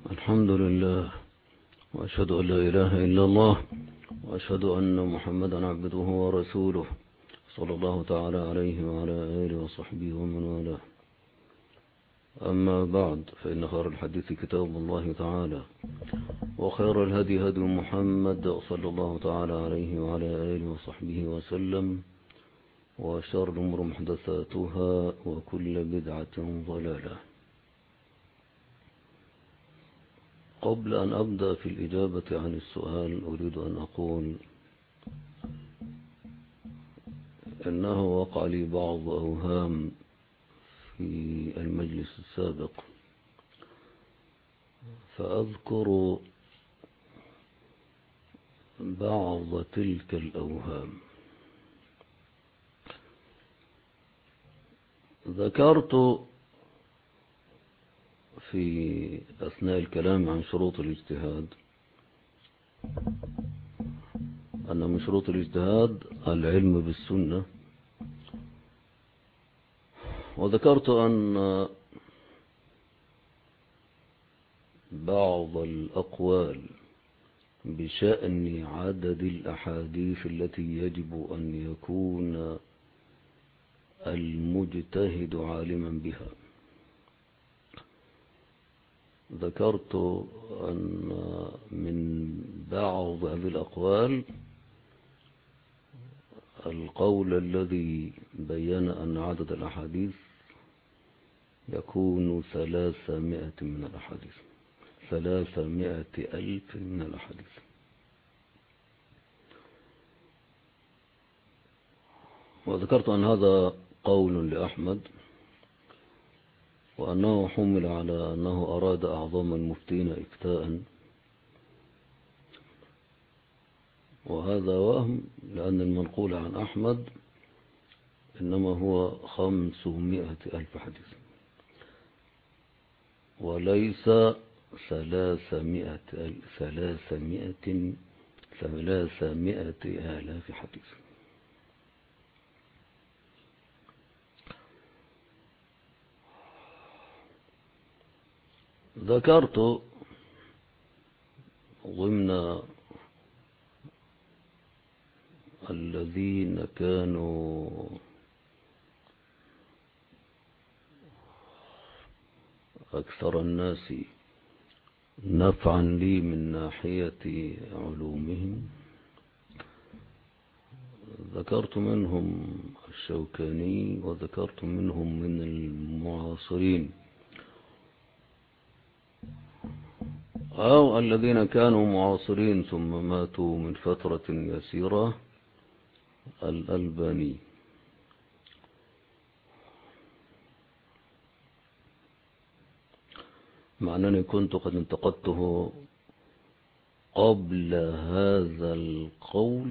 الحمد لله، وأشهد أن لا إله إلا الله، وأشهد أن محمدا عبده ورسوله، صلى الله تعالى عليه وعلى آله وصحبه ومن والاه. أما بعد، فإن خير الحديث كتاب الله تعالى، وخير الهدي هدي محمد صلى الله تعالى عليه وعلى آله وصحبه وسلم، وشر الأمور محدثاتها، وكل بدعة ضلالة. قبل أن أبدأ في الإجابة عن السؤال، أريد أن أقول إنه وقع لي بعض أوهام في المجلس السابق، فأذكر بعض تلك الأوهام. ذكرت في أثناء الكلام عن شروط الاجتهاد أن من شروط الاجتهاد العلم بالسنة، وذكرت أن بعض الأقوال بشأن عدد الأحاديث التي يجب أن يكون المجتهد عالما بها، ذكرت أن من بعض هذه الأقوال القول الذي بين أن عدد الأحاديث يكون 300 من الأحاديث، 300,000 من الأحاديث. وذكرت أن هذا قول لأحمد، وأنه حمل على أنه أراد أعظم المفتين إفتاء، وهذا وهم، لأن المنقول عن أحمد إنما هو 500,000 حديث، وليس 300,000 حديث. ذكرت ضمن الذين كانوا أكثر الناس نفعا لي من ناحية علومهم، ذكرت منهم الشوكاني، وذكرت منهم من المعاصرين أو الذين كانوا معاصرين ثم ماتوا من فترة يسيرة، الألباني. مع أنني كنت قد انتقدته قبل هذا القول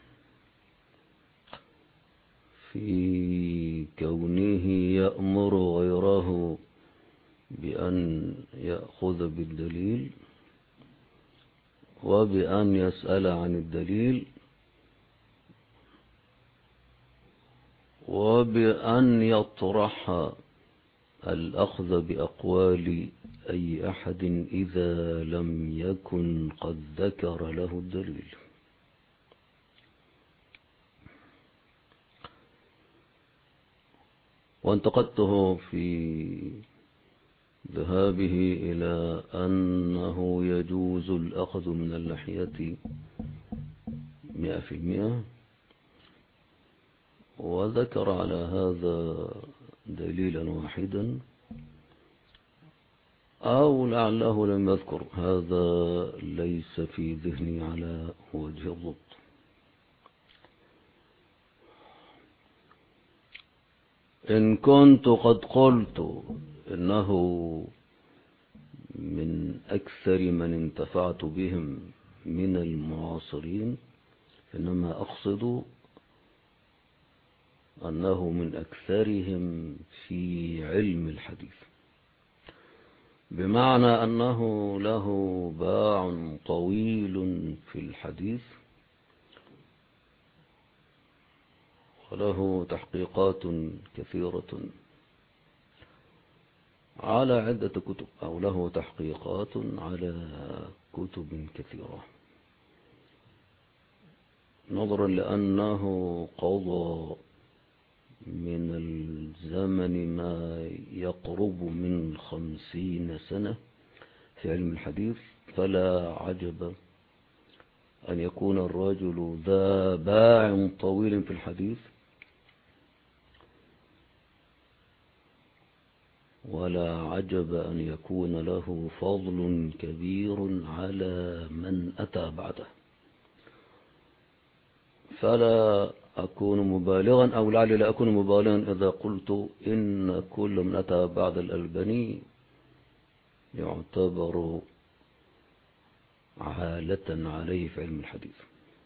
في كونه يأمر غيره بأن يأخذ بالدليل، وبأن يسأل عن الدليل، وبأن يطرح الأخذ بأقوال أي أحد إذا لم يكن قد ذكر له الدليل. وانتقدته في ذهابه إلى أنه يجوز الأخذ من اللحية 100%، وذكر على هذا دليلا واحدا، أو لعله لم يذكر، هذا ليس في ذهني على وجه الضبط. إن كنت قد قلت إنه من أكثر من انتفعت بهم من المعاصرين، إنما أقصد أنه من أكثرهم في علم الحديث، بمعنى أنه له باع طويل في الحديث، وله تحقيقات كثيرة، على عدة كتب أو له تحقيقات على كتب كثيرة، نظرا لأنه قضى من الزمن ما يقرب من 50 سنة في علم الحديث، فلا عجب أن يكون الرجل ذا باع طويل في الحديث، ولا عجب أن يكون له فضل كبير على من أتى بعده. فلا أكون مبالغا أو لعلي لا أكون مبالغا إذا قلت إن كل من أتى بعد الألباني يعتبر عالة عليه في علم الحديث،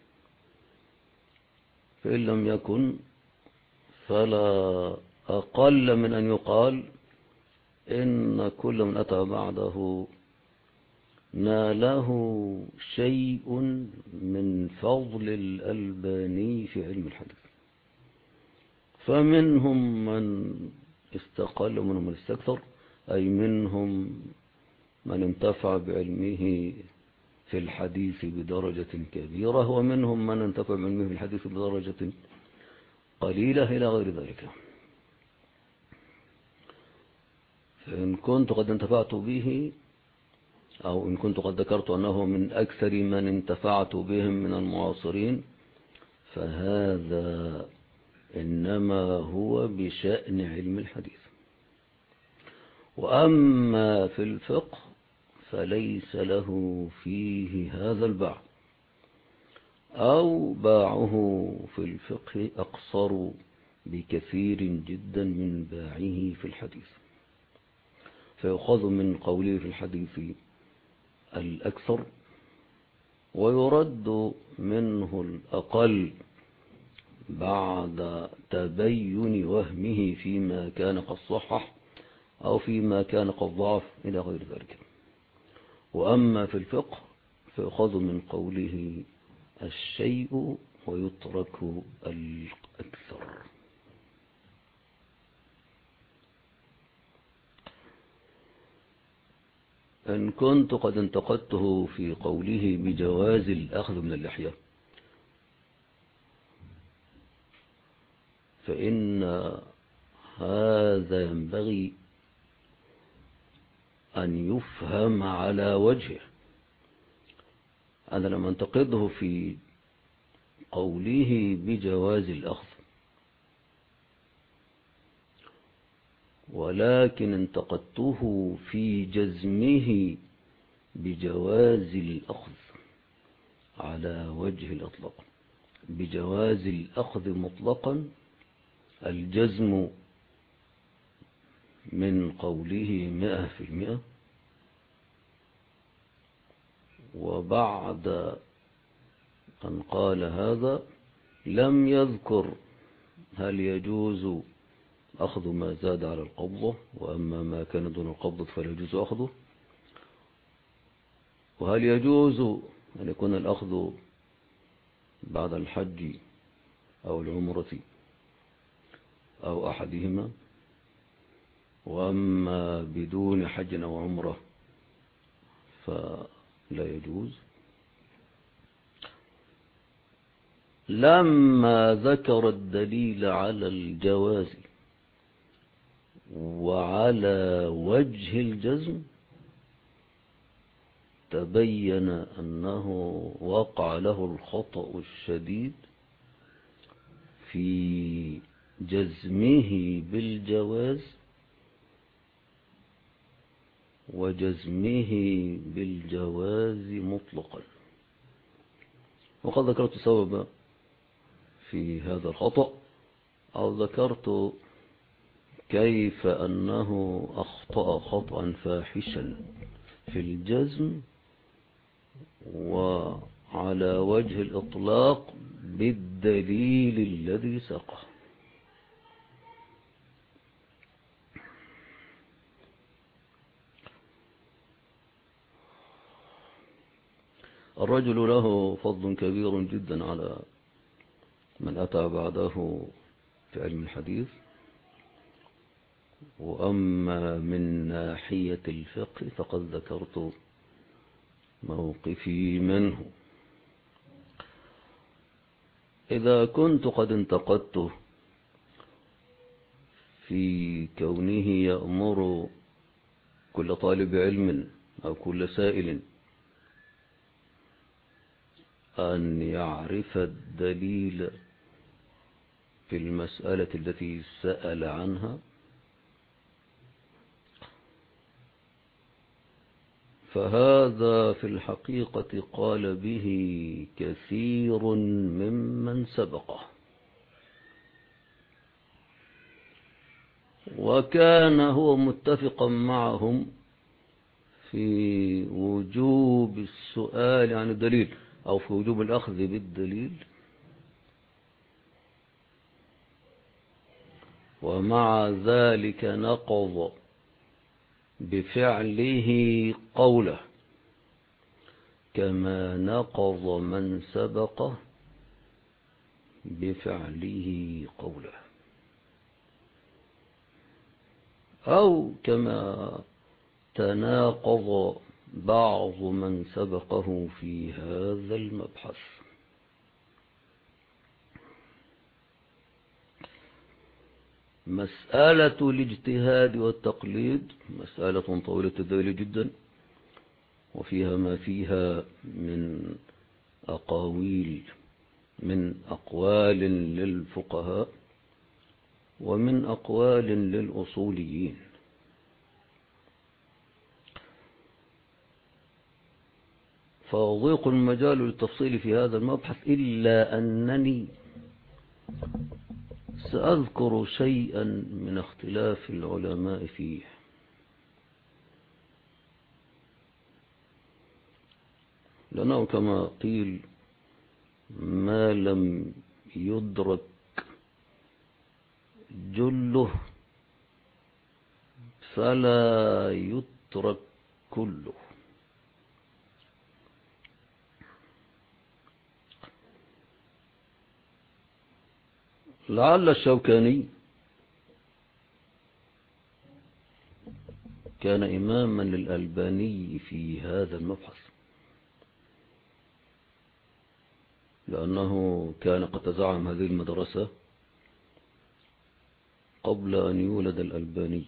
فإن لم يكن فلا أقل من أن يقال إن كل من أتى بعده ناله شيء من فضل الألباني في علم الحديث، فمنهم من استقل ومنهم من استكثر، أي منهم من انتفع بعلمه في الحديث بدرجة كبيرة، ومنهم من انتفع بعلمه في الحديث بدرجة قليلة إلى غير ذلك. فإن كنت قد انتفعت به، أو إن كنت قد ذكرت أنه من أكثر من انتفعت بهم من المعاصرين، فهذا إنما هو بشأن علم الحديث. وأما في الفقه فليس له فيه هذا الباع، أو باعه في الفقه أقصر بكثير جدا من باعه في الحديث، فيؤخذ من قوله في الحديث الأكثر ويرد منه الأقل بعد تبين وهمه فيما كان قد صحح أو فيما كان قد ضعف إلى غير ذلك. وأما في الفقه فيؤخذ من قوله الشيء ويترك الأكثر. إن كنت قد انتقدته في قوله بجواز الأخذ من اللحية، فإن هذا ينبغي أن يفهم على وجهه. أنا لم أنتقده في قوله بجواز الأخذ، ولكن انتقدته في جزمه بجواز الأخذ على وجه الإطلاق. بجواز الأخذ مطلقا الجزم من قوله 100%، وبعد أن قال هذا لم يذكر هل يجوز أخذ ما زاد على القبضة، وأما ما كان دون القبضة فلا يجوز أخذه، وهل يجوز أن يكون الأخذ بعد الحج أو العمرة أو أحدهما، وأما بدون حج أو عمرة فلا يجوز. لما ذكر الدليل على الجواز وعلى وجه الجزم تبين أنه وقع له الخطأ الشديد في جزمه بالجواز وجزمه بالجواز مطلقا. وقد ذكرت سببا في هذا الخطأ، أو ذكرت كيف أنه أخطأ خطأ فاحشا في الجزم وعلى وجه الإطلاق بالدليل الذي ساقه. الرجل له فضل كبير جدا على من أتى بعده في علم الحديث، وأما من ناحية الفقه فقد ذكرت موقفي منه. إذا كنت قد انتقدته في كونه يأمر كل طالب علم أو كل سائل أن يعرف الدليل في المسألة التي سأل عنها، فهذا في الحقيقة قال به كثير ممن سبقه، وكان هو متفقا معهم في وجوب السؤال عن الدليل أو في وجوب الأخذ بالدليل، ومع ذلك نقض بفعله قوله كما نقض من سبقه بفعله قوله، أو كما تناقض بعض من سبقه في هذا المبحث. مسألة الاجتهاد والتقليد مسألة طويلة الذيل جدا، وفيها ما فيها من أقوال للفقهاء ومن أقوال للأصوليين. فأضيق المجال للتفصيل في هذا المبحث، إلا أنني سأذكر شيئا من اختلاف العلماء فيه. لأنه كما قيل ما لم يدرك جله فلا يترك كله. لعل الشوكاني كان إماما للألباني في هذا المبحث، لأنه كان قد تزعم هذه المدرسة قبل أن يولد الألباني.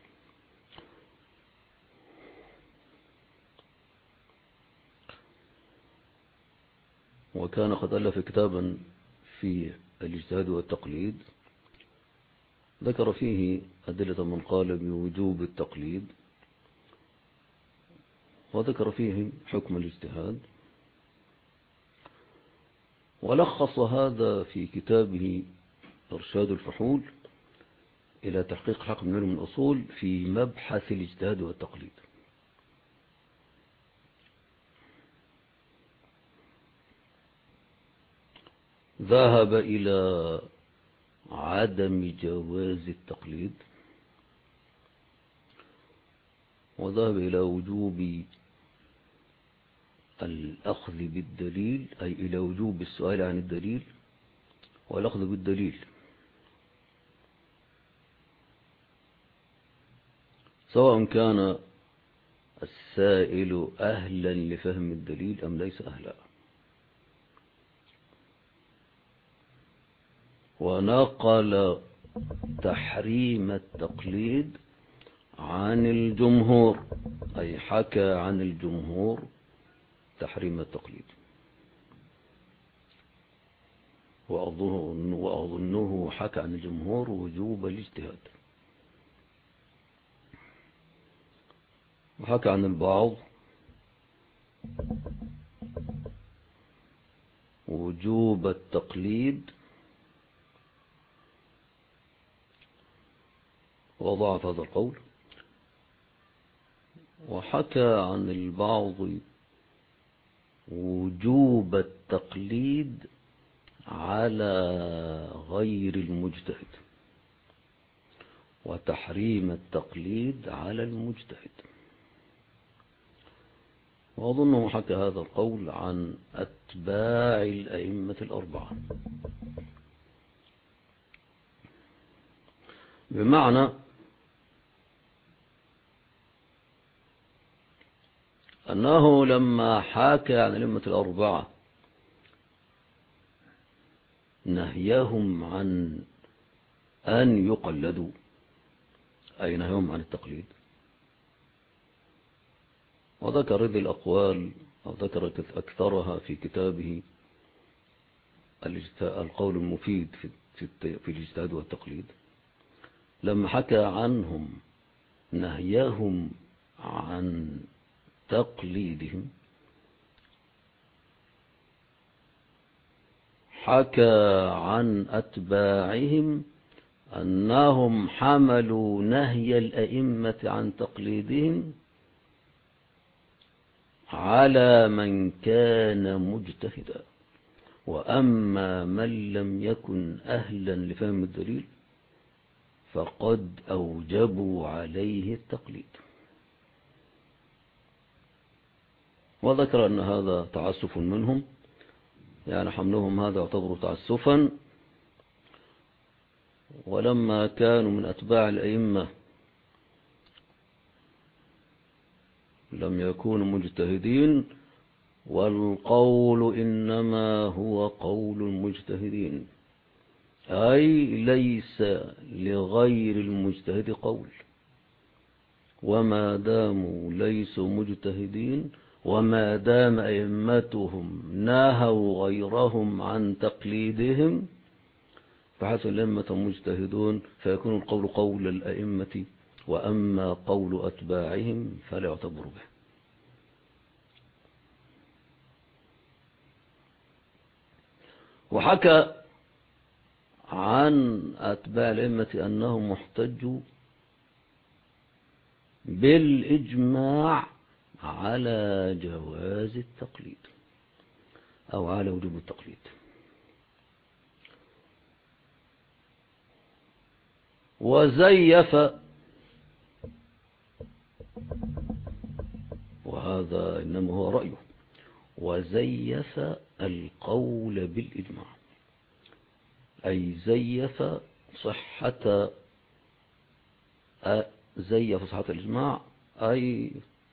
وكان قد ألف كتابا في الاجتهاد والتقليد ذكر فيه أدلة من قال بوجوب التقليد، وذكر فيه حكم الاجتهاد، ولخص هذا في كتابه إرشاد الفحول إلى تحقيق حق من الأصول في مبحث الاجتهاد والتقليد. ذهب إلى عدم جواز التقليد، وذهب إلى وجوب الأخذ بالدليل، أي إلى وجوب السؤال عن الدليل والأخذ بالدليل، سواء كان السائل أهلا لفهم الدليل أم ليس أهلا. ونقل تحريم التقليد عن الجمهور، أي حكى عن الجمهور تحريم التقليد، وأظنه حكى عن الجمهور وجوب الاجتهاد، وحكى عن البعض وجوب التقليد وضعف هذا القول، وحكى عن البعض وجوب التقليد على غير المجتهد وتحريم التقليد على المجتهد. وأظنه حكى هذا القول عن أتباع الأئمة الأربعة، بمعنى أنه لما حكى عن الأئمة الأربعة نهيهم عن أن يقلدوا، أي نهيهم عن التقليد، وذكر هذه الأقوال أو ذكر أكثرها في كتابه القول المفيد في الاجتهاد والتقليد. لما حكى عنهم نهيهم عن تقليدهم، حكى عن أتباعهم أنهم حملوا نهي الأئمة عن تقليدهم على من كان مجتهدا، وأما من لم يكن أهلا لفهم الدليل فقد أوجبوا عليه التقليد. وذكر أن هذا تعسف منهم، يعني حملهم هذا يعتبر تعسفا. ولما كانوا من أتباع الأئمة لم يكونوا مجتهدين، والقول إنما هو قول المجتهدين، أي ليس لغير المجتهد قول. وما داموا ليسوا مجتهدين، وما دام أئمتهم ناهوا غيرهم عن تقليدهم، فحسن الأئمة مجتهدون فيكون القول قول الأئمة، وأما قول أتباعهم فلا يعتبر به. وحكى عن أتباع الأئمة أنهم محتجوا بالإجماع على جواز التقليد أو على وجوب التقليد. وزيف، وهذا إنما هو رأيه، وزيف القول بالإجماع، أي زيف صحة الإجماع، أي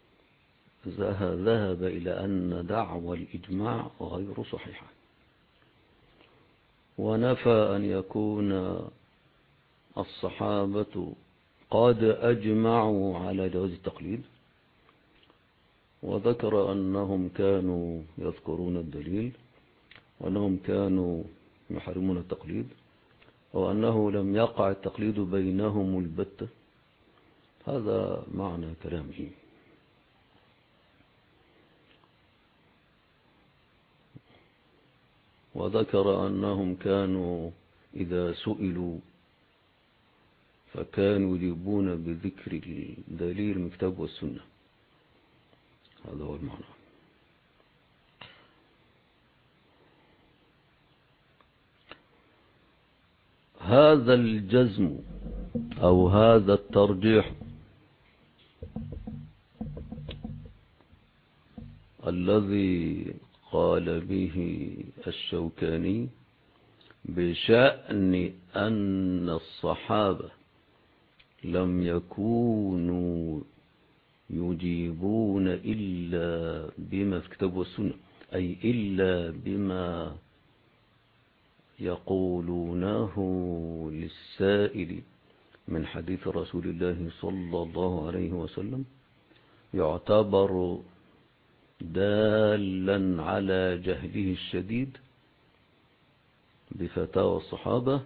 ذهب إلى أن دعوى الإجماع غير صحيحة، ونفى أن يكون الصحابة قد أجمعوا على جواز التقليد، وذكر أنهم كانوا يذكرون الدليل، وأنهم كانوا يحرمون التقليد، وأنه لم يقع التقليد بينهم البتة. هذا معنى كلامه. وذكر أنهم كانوا إذا سئلوا فكانوا يجيبون بذكر الدليل من الكتاب والسنة. هذا هو المعنى. هذا الجزم أو هذا الترجيح الذي قال به الشوكاني بشأن أن الصحابة لم يكونوا يجيبون إلا بما في الكتاب والسنة، أي إلا بما يقولونه للسائل من حديث رسول الله صلى الله عليه وسلم، يعتبر دالا على جهله الشديد بفتاوى الصحابة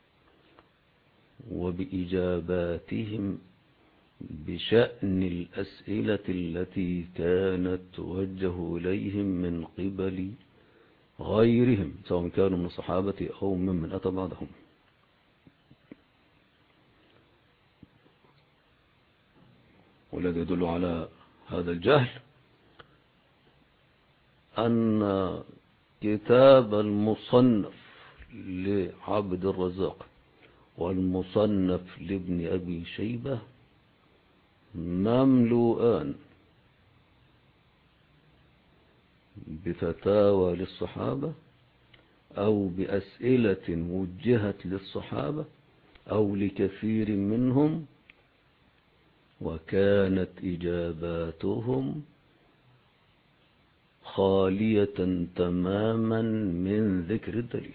وبإجاباتهم بشأن الأسئلة التي كانت توجه إليهم من قبل غيرهم، سواء كانوا من الصحابة أو ممن أتى بعدهم. والذي يدل على هذا الجهل أن كتاب المصنف لعبد الرزاق والمصنف لابن أبي شيبة مملوءان بفتاوى للصحابة أو بأسئلة وجهت للصحابة أو لكثير منهم، وكانت إجاباتهم خالية تماما من ذكر الدليل.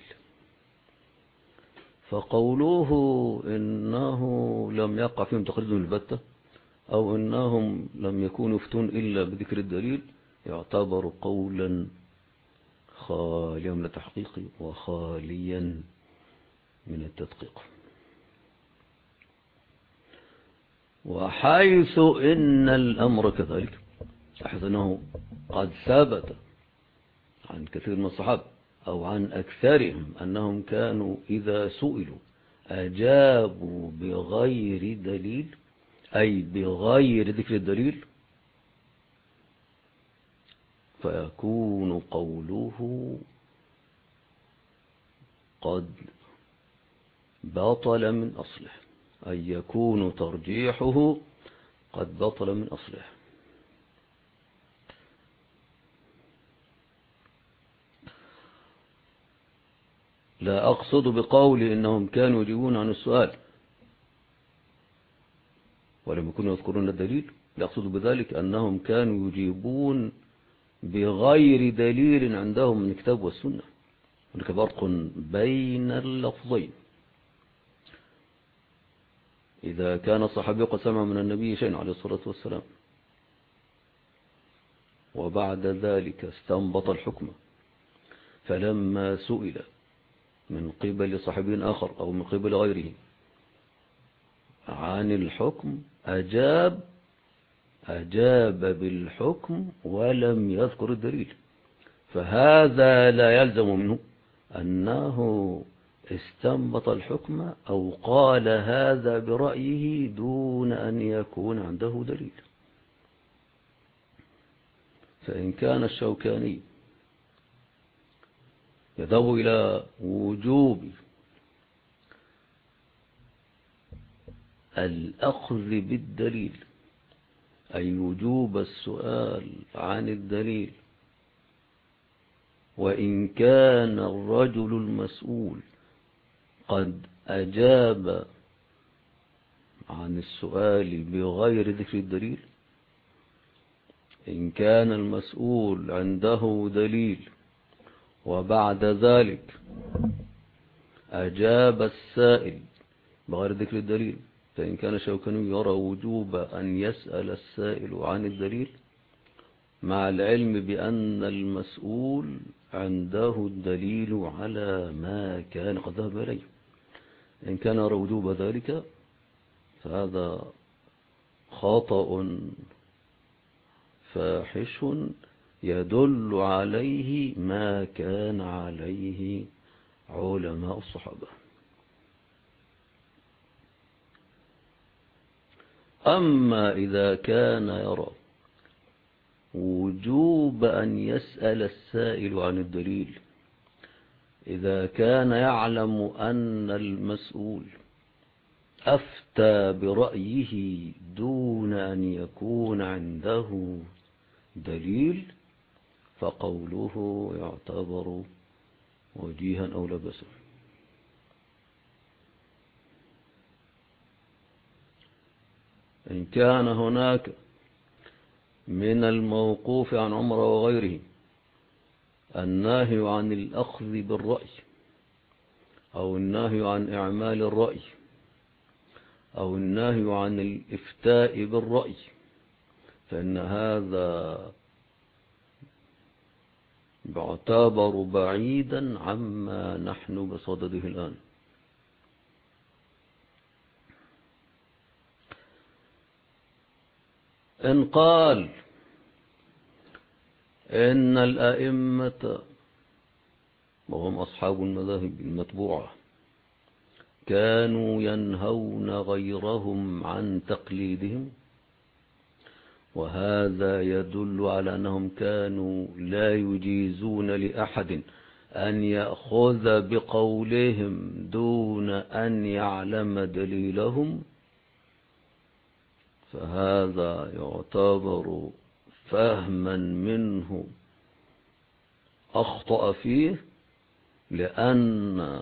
فقوله إنه لم يقع فيهم تقليد البتة أو إنهم لم يكونوا يفتون إلا بذكر الدليل يعتبر قولا خاليا من التحقيق وخاليا من التدقيق. وحيث إن الأمر كذلك، حيث أنه قد ثبت عن كثير من الصحابة أو عن أكثرهم أنهم كانوا إذا سئلوا أجابوا بغير دليل، أي بغير ذكر الدليل، فيكون قوله قد بطل من أصله، أي يكون ترجيحه قد بطل من أصله. لا أقصد بقول إنهم كانوا يجيبون عن السؤال ولم يكونوا يذكرون الدليل، لا أقصد بذلك أنهم كانوا يجيبون بغير دليل عندهم من الكتاب والسنة. هناك فرق بين اللفظين. إذا كان الصحابي قد سمع من النبي شيئا عليه الصلاة والسلام وبعد ذلك استنبط الحكم، فلما سئل من قبل صحابي آخر أو من قبل غيره عن الحكم أجاب بالحكم ولم يذكر الدليل، فهذا لا يلزم منه أنه استنبط الحكم أو قال هذا برأيه دون أن يكون عنده دليل. فإن كان الشوكاني يذهب إلى وجوب الأخذ بالدليل، أي وجوب السؤال عن الدليل، وإن كان الرجل المسؤول قد أجاب عن السؤال بغير ذكر الدليل، إن كان المسؤول عنده دليل وبعد ذلك أجاب السائل بغير ذكر الدليل، فإن كان شوكاني يرى وجوب أن يسأل السائل عن الدليل مع العلم بأن المسؤول عنده الدليل على ما كان قد ذهب إليه. إن كان يرى وجوب ذلك فهذا خطأ فاحش يدل عليه ما كان عليه علماء الصحابة. أما إذا كان يرى وجوب أن يسأل السائل عن الدليل إذا كان يعلم أن المسؤول أفتى برأيه دون أن يكون عنده دليل، فقوله يعتبر وجيها أو لا بأس. إن كان هناك من الموقوف عن عمر وغيره النهي عن الأخذ بالرأي أو النهي عن إعمال الرأي أو النهي عن الإفتاء بالرأي، فإن هذا يعتبر بعيدا عما نحن بصدده الآن. إن قال إن الأئمة وهم أصحاب المذاهب المتبوعة كانوا ينهون غيرهم عن تقليدهم، وهذا يدل على أنهم كانوا لا يجيزون لأحد أن يأخذ بقولهم دون أن يعلم دليلهم، فهذا يعتبر فهما منه أخطأ فيه، لأن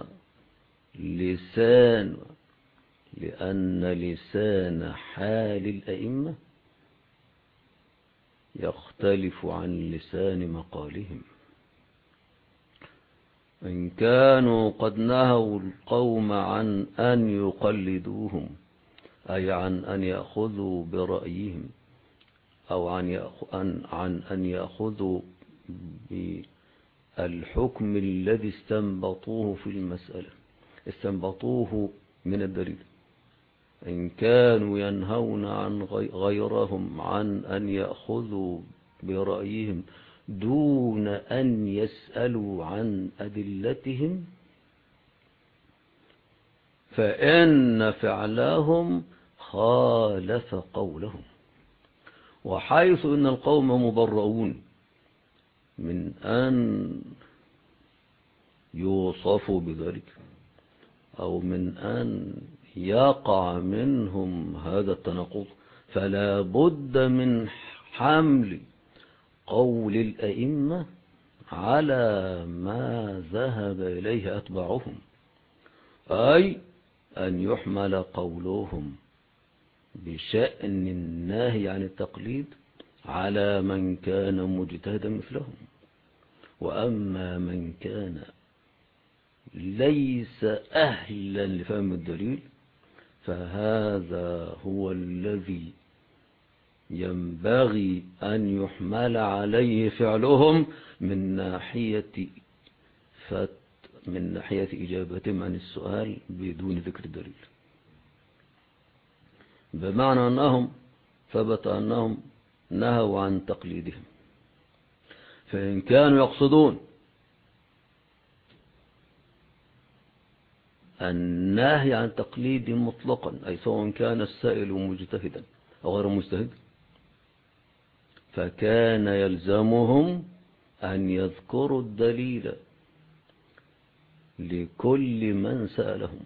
لسان حال الأئمة يختلف عن لسان مقالهم. إن كانوا قد نهوا القوم عن أن يقلدوهم، أي عن أن يأخذوا برأيهم، أو عن أن يأخذوا بالحكم الذي استنبطوه في المسألة، استنبطوه من الدليل. إن كانوا ينهون عن غيرهم عن أن يأخذوا برأيهم دون أن يسألوا عن أدلتهم، فإن فعلهم خالف قولهم. وحيث إن القوم مبرؤون من أن يوصفوا بذلك، أو من أن يقع منهم هذا التناقض، فلا بد من حمل قول الأئمة على ما ذهب إليه أتباعهم، أي أن يحمل قولهم بشأن الناهي عن التقليد على من كان مجتهدا مثلهم. وأما من كان ليس أهلا لفهم الدليل، فهذا هو الذي ينبغي أن يحمل عليه فعلهم من ناحية إجابتهم عن السؤال بدون ذكر الدليل، بمعنى أنهم ثبت أنهم نهوا عن تقليدهم. فإن كانوا يقصدون النهي عن تقليد مطلقا، أي سواء كان السائل مجتهدا أو غير مجتهد، فكان يلزمهم أن يذكروا الدليل لكل من سألهم،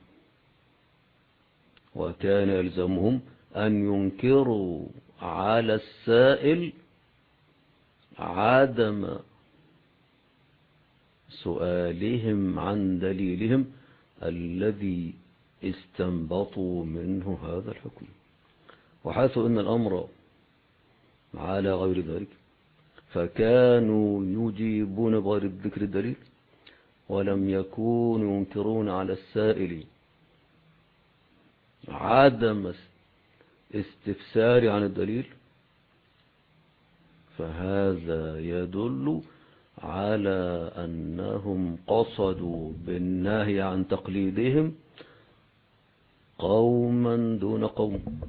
وكان يلزمهم أن ينكروا على السائل عدم سؤالهم عن دليلهم الذي استنبطوا منه هذا الحكم. وحيث أن الأمر على غير ذلك، فكانوا يجيبون بغير ذكر الدليل، ولم يكونوا ينكرون على السائل عدم استفسار عن الدليل، فهذا يدل على أنهم قصدوا بالنهي عن تقليدهم قوما دون قوم.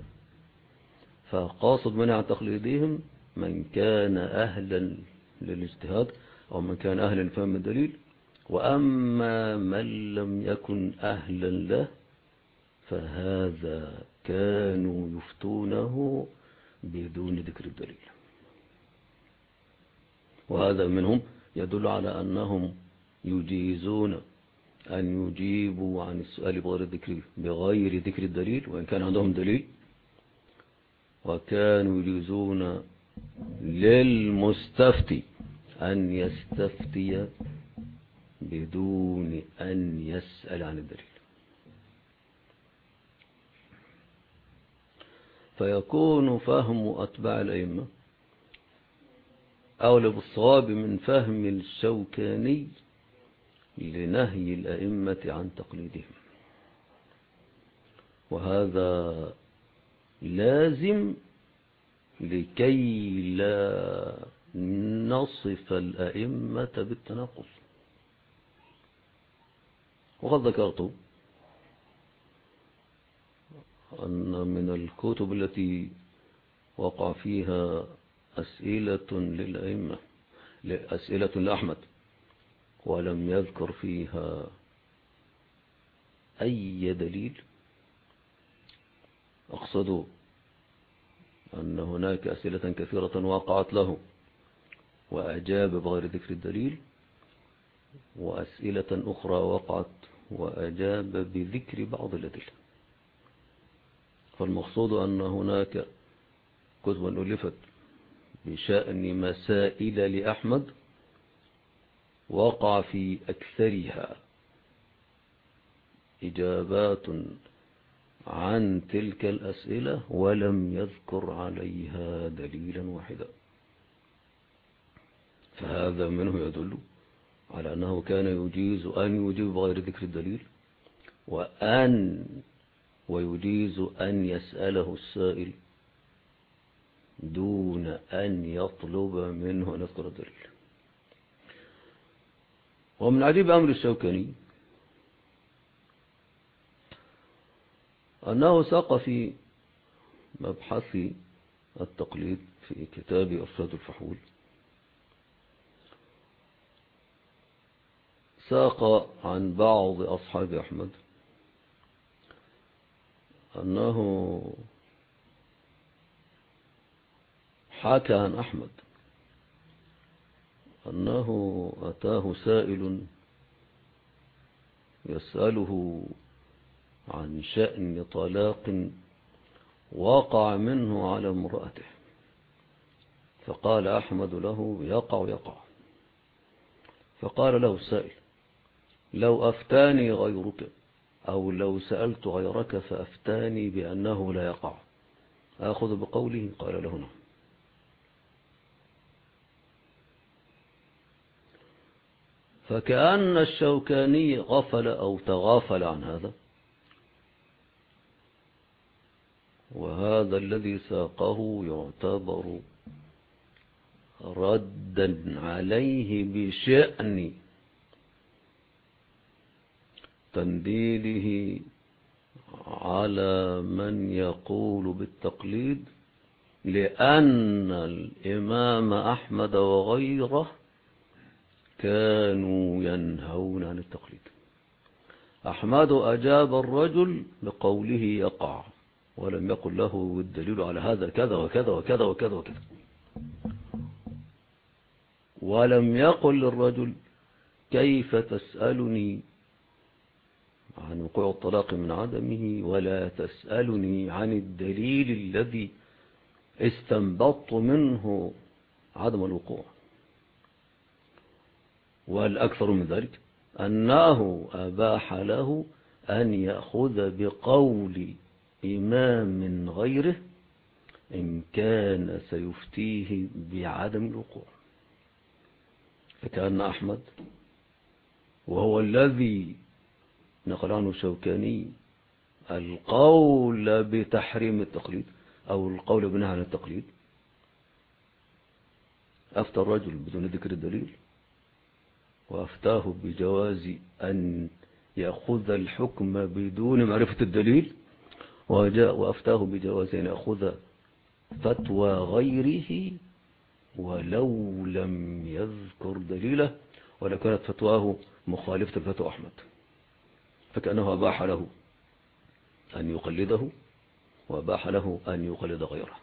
فقاصد منع عن تقليدهم من كان أهلا للاجتهاد أو من كان أهلا لفهم الدليل، وأما من لم يكن أهلا له فهذا كانوا يفتونه بدون ذكر الدليل. وهذا منهم يدل على أنهم يجيزون أن يجيبوا عن السؤال بغير ذكر الدليل وإن كان عندهم دليل، وكانوا يجيزون للمستفتي أن يستفتي بدون أن يسأل عن الدليل. فيكون فهم أتباع الأئمة أولى بالصواب من فهم الشوكاني لنهي الأئمة عن تقليدهم. وهذا لازم لكي لا نصف الأئمة بالتناقض. وقد ذكرت أن من الكتب التي وقع فيها أسئلة للأئمة، أسئلة لأحمد، ولم يذكر فيها أي دليل، أقصد أن هناك أسئلة كثيرة وقعت له وأجاب بغير ذكر الدليل، وأسئلة أخرى وقعت وأجاب بذكر بعض الأدلة. فالمقصود أن هناك كتبا ألفت بشأن مسائل لأحمد وقع في أكثرها إجابات عن تلك الأسئلة ولم يذكر عليها دليلا واحدا. فهذا منه يدل على أنه كان يجيز أن يجيب بغير ذكر الدليل، ويجيز أن يسأله السائل دون أن يطلب منه أن يذكر الدليل. ومن عجيب أمر الشوكاني أنه ساق في مبحث التقليد في كتاب أرشاد الفحول، ساق عن بعض أصحاب أحمد أنه حكى عن أحمد أنه أتاه سائل يسأله عن شأن طلاق وقع منه على امرأته، فقال أحمد له يقع. فقال له السائل لو أفتاني غيرك أو لو سألت غيرك فأفتاني بأنه لا يقع، أخذ بقوله؟ قال له نعم. فكأن الشوكاني غفل أو تغافل عن هذا، وهذا الذي ساقه يعتبر ردا عليه بشأن تنديله على من يقول بالتقليد، لأن الإمام أحمد وغيره كانوا ينهون عن التقليد. أحمد أجاب الرجل بقوله يقع، ولم يقل له الدليل على هذا كذا وكذا وكذا وكذا وكذا، ولم يقل للرجل كيف تسألني عن وقوع الطلاق من عدمه ولا تسألني عن الدليل الذي استنبطت منه عدم الوقوع. والأكثر من ذلك أنه أباح له أن يأخذ بقول إمام غيره إن كان سيفتيه بعدم الوقوع. فكأن أحمد، وهو الذي نقل عنه الشوكاني القول بتحريم التقليد أو القول بنهي عن التقليد، أفتى الرجل بدون ذكر الدليل، وأفتاه بجواز أن يأخذ الحكم بدون معرفة الدليل، وأفتاه بجواز أن يأخذ فتوى غيره ولو لم يذكر دليله، ولا كانت فتواه مخالفة الفتوى أحمد. فكأنه أباح له أن يقلده وأباح له أن يقلد غيره.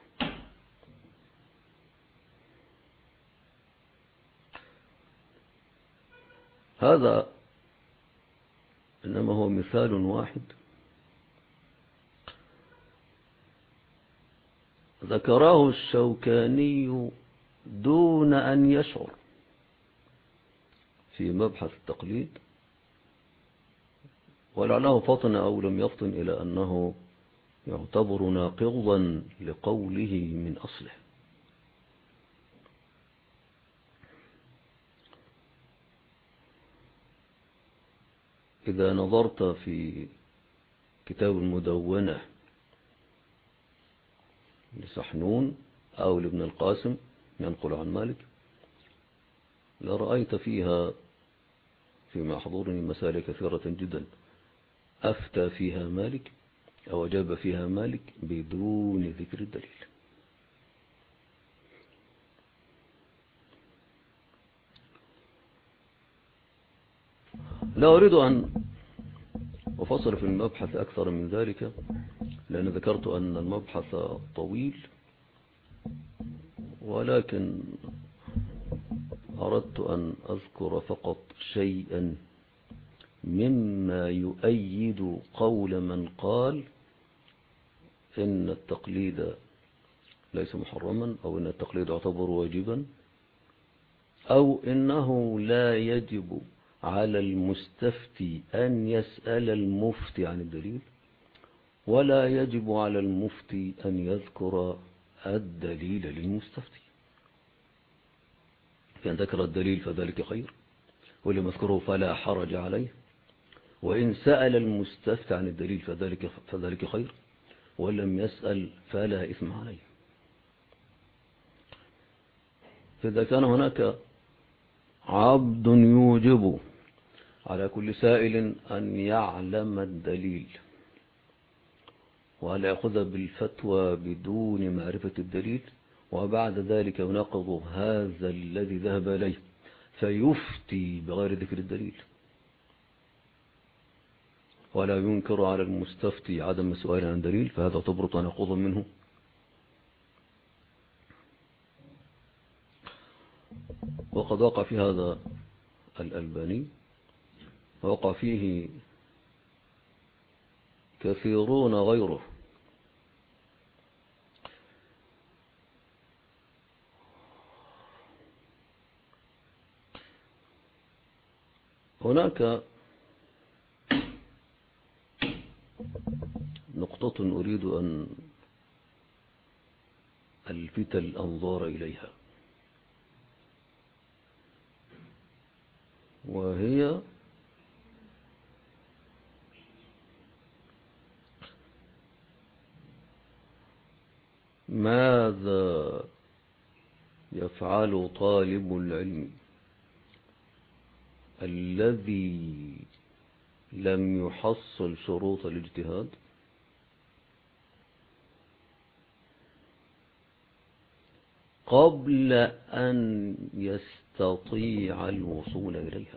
هذا إنما هو مثال واحد ذكره الشوكاني دون أن يشعر في مبحث التقليد، ولعله فطن أو لم يفطن إلى أنه يعتبر ناقضا لقوله من أصله. إذا نظرت في كتاب المدونة لسحنون أو لابن القاسم ينقل عن مالك، لرأيت فيها فيما حضرني مسائل كثيرة جدا أفتى فيها مالك أو أجاب فيها مالك بدون ذكر الدليل. لا أريد أن أفصل في المبحث أكثر من ذلك، لأن ذكرت أن المبحث طويل، ولكن أردت أن أذكر فقط شيئا مما يؤيد قول من قال إن التقليد ليس محرما، أو إن التقليد يعتبر واجبا، أو إنه لا يجب على المستفتي أن يسأل المفتي عن الدليل، ولا يجب على المفتي أن يذكر الدليل للمستفتي. فإن ذكر الدليل فذلك خير، ولم يذكره فلا حرج عليه، وإن سأل المستفتى عن الدليل فذلك خير، ولم يسأل فلا إثم عليه. فإذا كان هناك عبد يوجب على كل سائل أن يعلم الدليل ولا يأخذ بالفتوى بدون معرفة الدليل، وبعد ذلك يناقض هذا الذي ذهب إليه فيفتي بغير ذكر الدليل، ولا ينكر على المستفتي عدم السؤال عن دليل، فهذا يعتبر تناقضا منه. وقد وقع في هذا الألباني، ووقع فيه كثيرون غيره. هناك نقطة أريد أن ألفت الأنظار إليها، وهي ماذا يفعل طالب العلم الذي لم يحصل شروط الاجتهاد قبل أن يستطيع الوصول إليها؟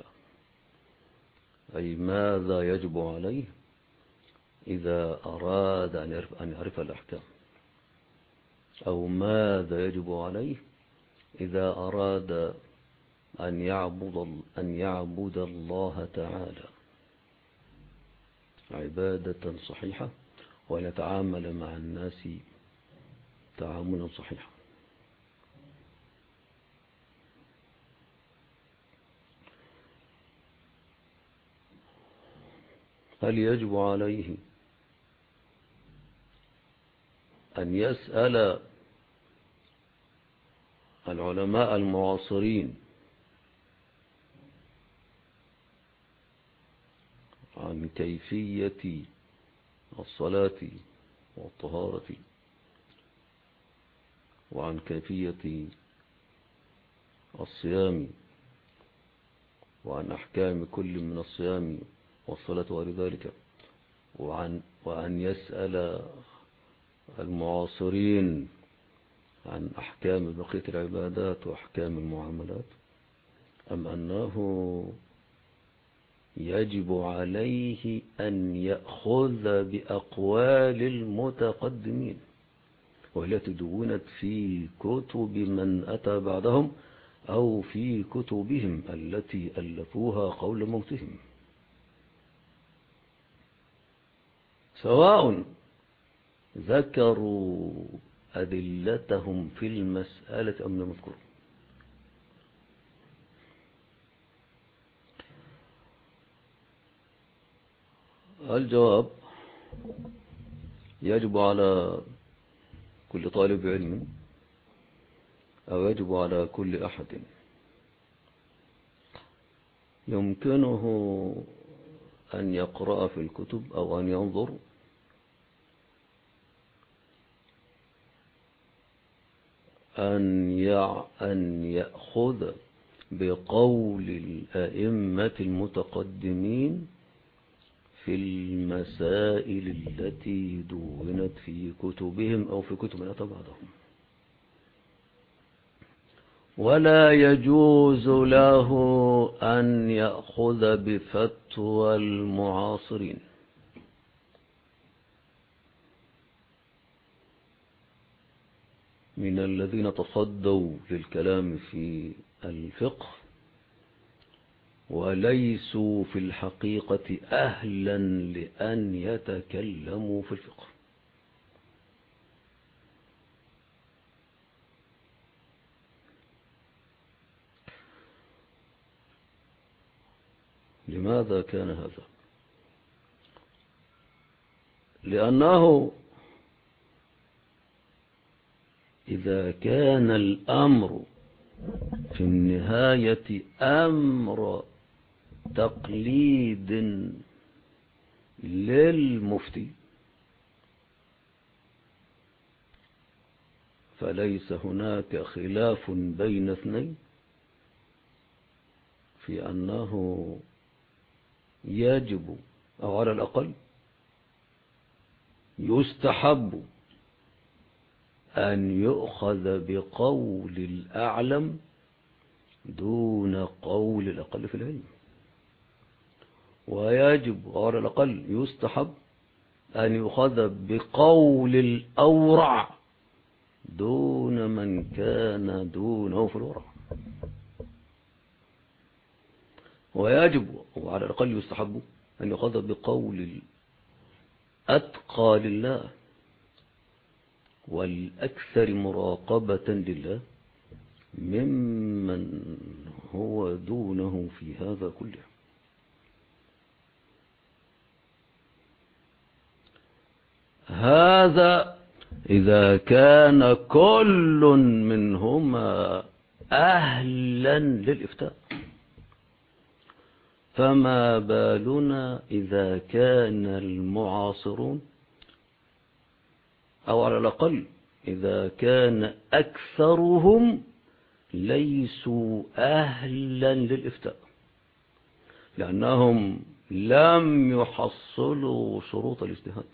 أي ماذا يجب عليه إذا أراد أن يعرف الأحكام، أو ماذا يجب عليه إذا أراد أن يعبد الله تعالى عبادة صحيحة ويتعامل مع الناس تعاملا صحيحا. هل يجب عليه أن يسأل العلماء المعاصرين عن كيفية الصلاة والطهارة، وعن كيفية الصيام، وعن أحكام كل من الصيام والصلاة وغير ذلك، وأن يسأل المعاصرين عن أحكام بقية العبادات وأحكام المعاملات، أم أنه يجب عليه أن يأخذ بأقوال المتقدمين والتي دونت في كتب من أتى بعدهم أو في كتبهم التي ألفوها قول موتهم، سواء ذكروا أدلتهم في المسألة أم لم يذكروا؟ الجواب: يجب على كل طالب علم، أو يجب على كل أحد يمكنه أن يقرأ في الكتب أو أن ينظر أن يأخذ بقول الأئمة المتقدمين في المسائل التي دونت في كتبهم أو في كتب من أتى بعدهم، ولا يجوز له أن يأخذ بفتوى المعاصرين، من الذين تصدوا للكلام في الفقه وليسوا في الحقيقة أهلا لأن يتكلموا في الفقه. لماذا كان هذا؟ لأنه إذا كان الأمر في النهاية أمر تقليد للمفتي، فليس هناك خلاف بين اثنين في أنه يجب أو على الأقل يستحب أن يؤخذ بقول الأعلم دون قول الأقل في العلم، ويجب على الأقل يستحب أن يؤخذ بقول الأورع دون من كان دونه في الورع، ويجب وعلى الأقل يستحب أن يؤخذ بقول الأتقى لله والأكثر مراقبة لله ممن هو دونه في هذا كله. هذا إذا كان كل منهما أهلا للإفتاء، فما بالنا إذا كان المعاصرون أو على الأقل إذا كان أكثرهم ليسوا أهلا للإفتاء، لأنهم لم يحصلوا شروط الاجتهاد.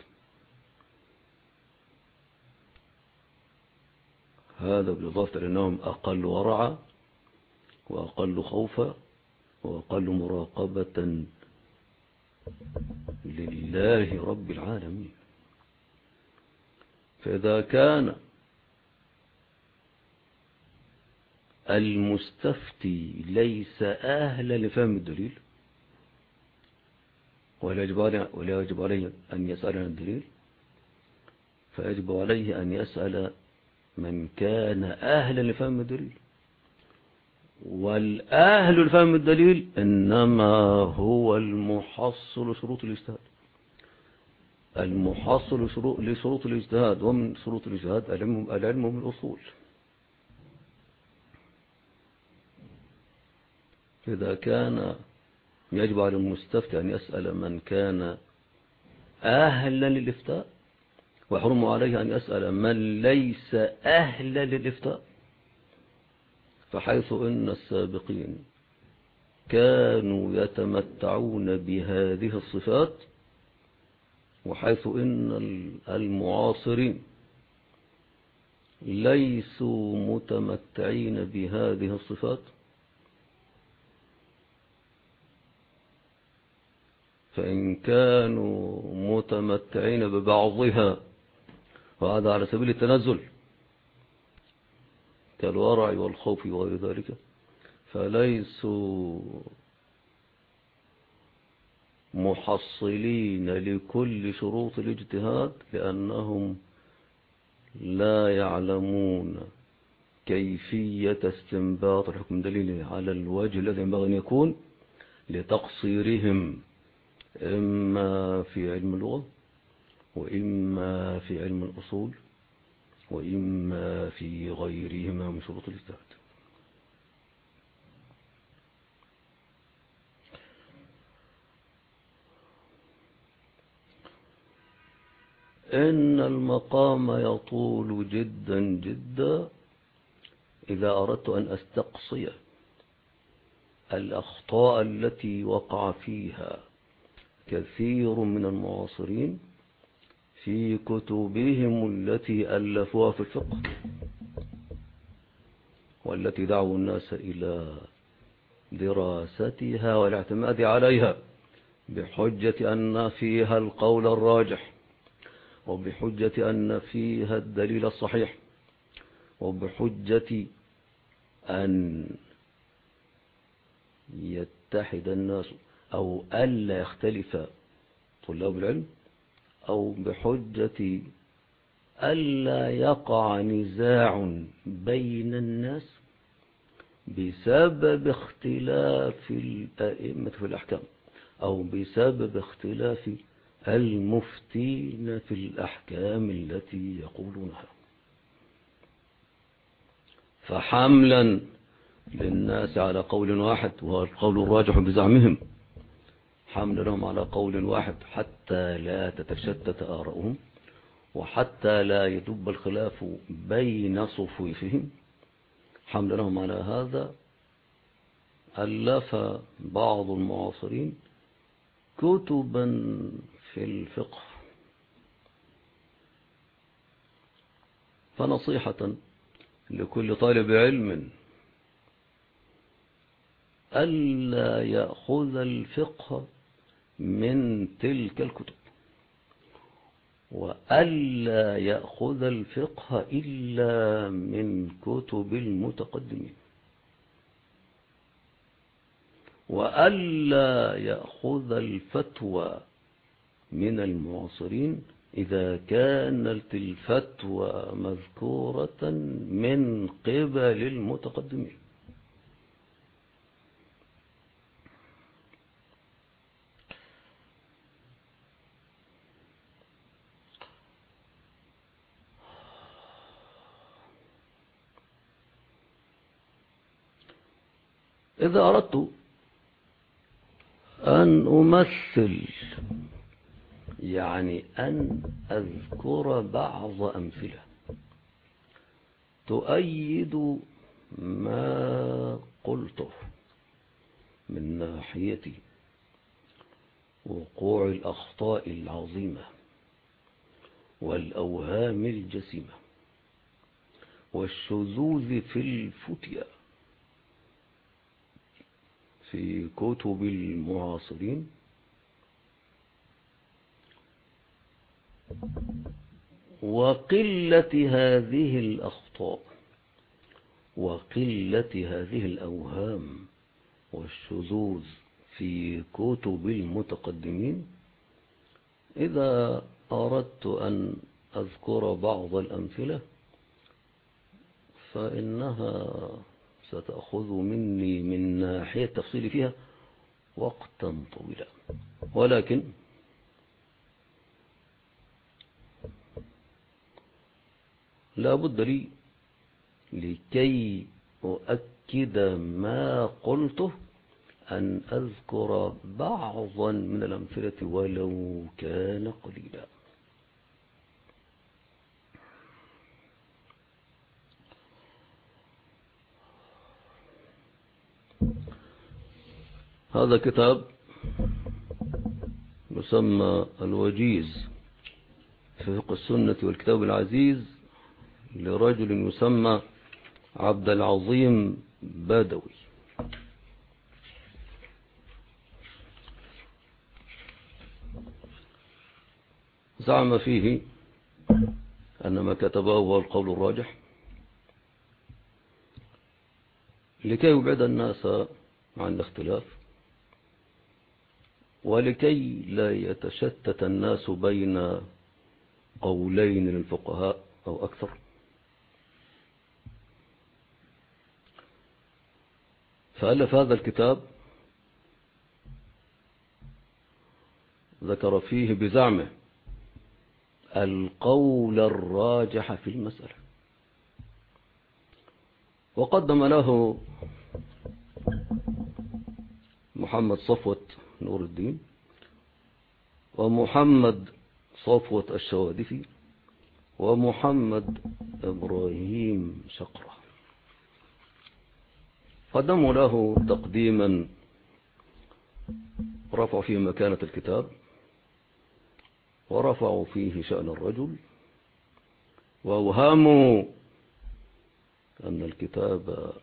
هذا بالإضافة لأنهم أقل ورعا وأقل خوفا وأقل مراقبة لله رب العالمين. فإذا كان المستفتي ليس أهلا لفهم الدليل ولا يجب عليه أن يسأل عن الدليل، فيجب عليه أن يسأل من كان أهلا لفهم الدليل، والأهل لفهم الدليل إنما هو المحصل شروط الاجتهاد، المحصل لشروط الاجتهاد، ومن شروط الاجتهاد العلم بالأصول. إذا كان يجب على المستفتي أن يسأل من كان أهلا للإفتاء، ويحرم عليه أن يسأل من ليس أهلا للإفتاء، فحيث إن السابقين كانوا يتمتعون بهذه الصفات، وحيث إن المعاصرين ليسوا متمتعين بهذه الصفات، فإن كانوا متمتعين ببعضها وهذا على سبيل التنزل كالورع والخوف وغير ذلك، فليسوا محصلين لكل شروط الاجتهاد، لأنهم لا يعلمون كيفية استنباط الحكم دليل على الوجه الذي ينبغي أن يكون، لتقصيرهم إما في علم اللغة وإما في علم الأصول وإما في غيرهما من شروط الاجتهاد. إن المقام يطول جدا جدا إذا أردت أن أستقصي الأخطاء التي وقع فيها كثير من المعاصرين في كتبهم التي ألفوها في الفقه، والتي دعوا الناس إلى دراستها والاعتماد عليها بحجة أن فيها القول الراجح، وبحجة أن فيها الدليل الصحيح، وبحجة أن يتحد الناس أو ألا يختلف طلاب العلم، أو بحجة ألا يقع نزاع بين الناس بسبب اختلاف الأئمة في الأحكام، أو بسبب اختلاف المفتين في الأحكام التي يقولونها. فحملا للناس على قول واحد، وهو القول الراجح بزعمهم، حمل لهم على قول واحد حتى لا تتشتت آراؤهم، وحتى لا يدب الخلاف بين صفوفهم. حمل لهم على هذا ألف بعض المعاصرين كتبا في الفقه. فنصيحة لكل طالب علم ألا يأخذ الفقه من تلك الكتب، وألا يأخذ الفقه إلا من كتب المتقدمين، وألا يأخذ الفتوى من المعاصرين إذا كانت الفتوى مذكورة من قبل المتقدمين. إذا أردت أن أمثل، يعني أن أذكر بعض أمثلة تؤيد ما قلته من ناحية وقوع الأخطاء العظيمة والأوهام الجسيمة والشذوذ في الفتيا في كتب المعاصرين، وقلة هذه الأخطاء وقلة هذه الأوهام والشذوذ في كتب المتقدمين، إذا أردت أن أذكر بعض الأمثلة فإنها ستأخذ مني من ناحية التفصيل فيها وقتا طويلا، ولكن لا بد لي لكي أؤكد ما قلته أن أذكر بعضا من الأمثلة ولو كان قليلا. هذا كتاب يسمى الوجيز في فقه السنة والكتاب العزيز لرجل يسمى عبد العظيم بادوي. زعم فيه أن ما كتبه هو القول الراجح لكي يبعد الناس عن الاختلاف، ولكي لا يتشتت الناس بين قولين للفقهاء أو أكثر. فألف هذا الكتاب ذكر فيه بزعمه القول الراجح في المسألة، وقدم له محمد صفوة نور الدين ومحمد صفوة الشوادفي ومحمد إبراهيم شقرة، قدموا له تقديما رفعوا فيه مكانة الكتاب ورفعوا فيه شأن الرجل، وأوهموا أن الكتاب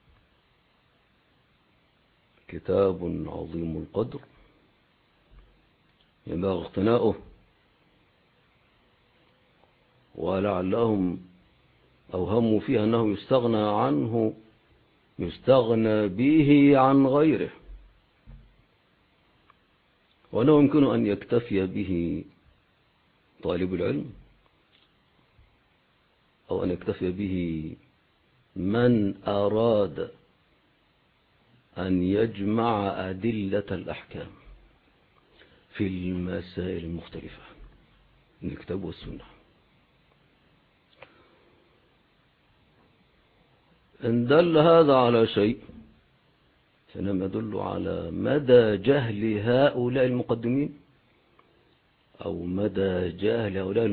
كتاب عظيم القدر ينبغي اغتناؤه، ولعلهم أوهموا فيه أنه يستغنى به عن غيره، وأنه يمكن أن يكتفي به طالب العلم أو أن يكتفي به من أراد أن يجمع أدلة الأحكام في المسائل المختلفة من الكتاب والسنة. إن دل هذا على شيء فإنما يدل على مدى جهل هؤلاء المقدمين أو مدى جهل هؤلاء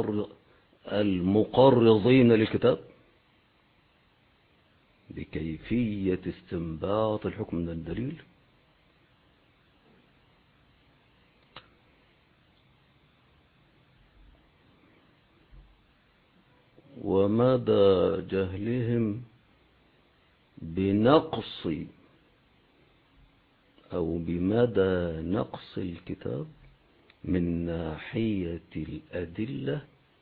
المقرضين للكتاب بكيفية استنباط الحكم من الدليل. ومدى جهلهم بنقص أو بمدى نقص الكتاب من ناحية الأدلة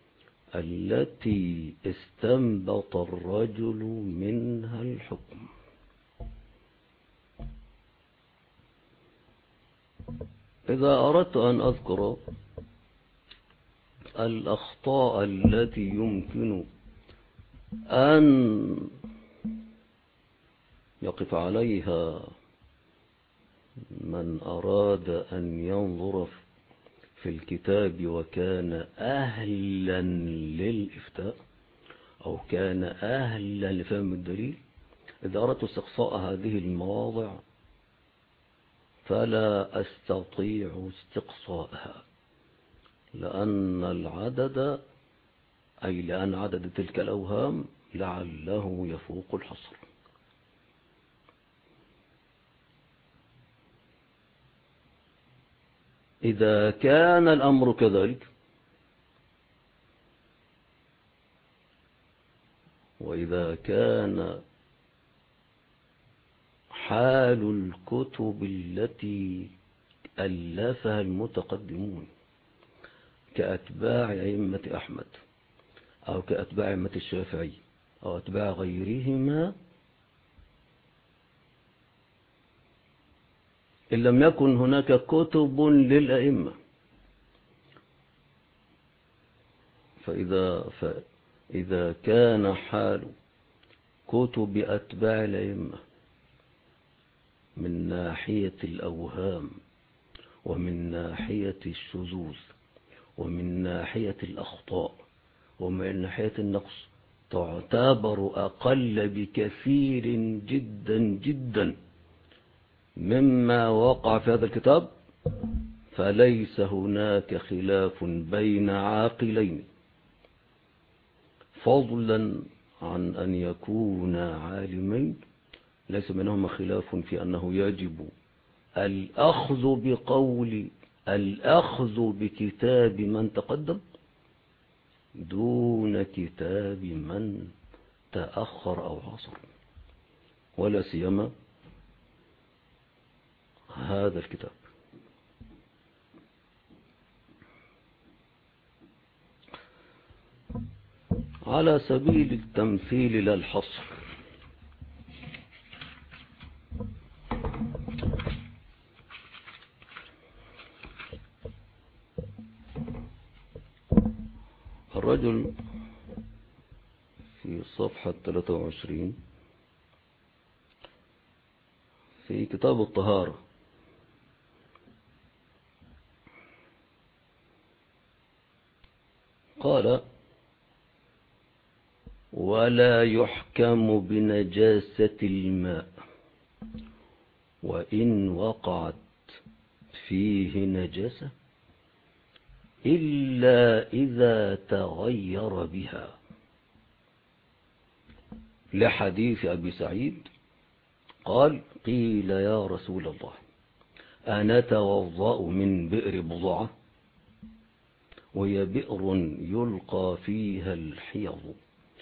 التي استنبط الرجل منها الحكم. إذا أردت أن أذكر الأخطاء التي يمكن أن يقف عليها من أراد أن ينظر في الكتاب وكان أهلا للإفتاء أو كان أهلا لفهم الدليل، إذا أردت استقصاء هذه المواضع فلا أستطيع استقصاءها، لأن لأن عدد تلك الأوهام لعله يفوق الحصر. إذا كان الأمر كذلك، وإذا كان حال الكتب التي ألفها المتقدمون كأتباع أئمة أحمد أو كأتباع أئمة الشافعي أو أتباع غيرهما، إن لم يكن هناك كتب للأئمة، فإذا كان حال كتب أتباع الأئمة من ناحية الأوهام ومن ناحية الشذوذ ومن ناحية الأخطاء ومن ناحية النقص تعتبر أقل بكثير جدا جدا مما وقع في هذا الكتاب، فليس هناك خلاف بين عاقلين، فضلا عن أن يكون عالمين ليس بينهما خلاف في أنه يجب الأخذ بكتاب من تقدم دون كتاب من تأخر أو عصر، ولا سيما هذا الكتاب. على سبيل التمثيل لا الحصر، الرجل في صفحة 23 في كتاب الطهارة قال: ولا يحكم بنجاسة الماء وإن وقعت فيه نجاسة إلا إذا تغير بها، لحديث أبي سعيد قال: قيل يا رسول الله أنتوضأ من بئر بضعة وهي بئر يلقى فيها الحيض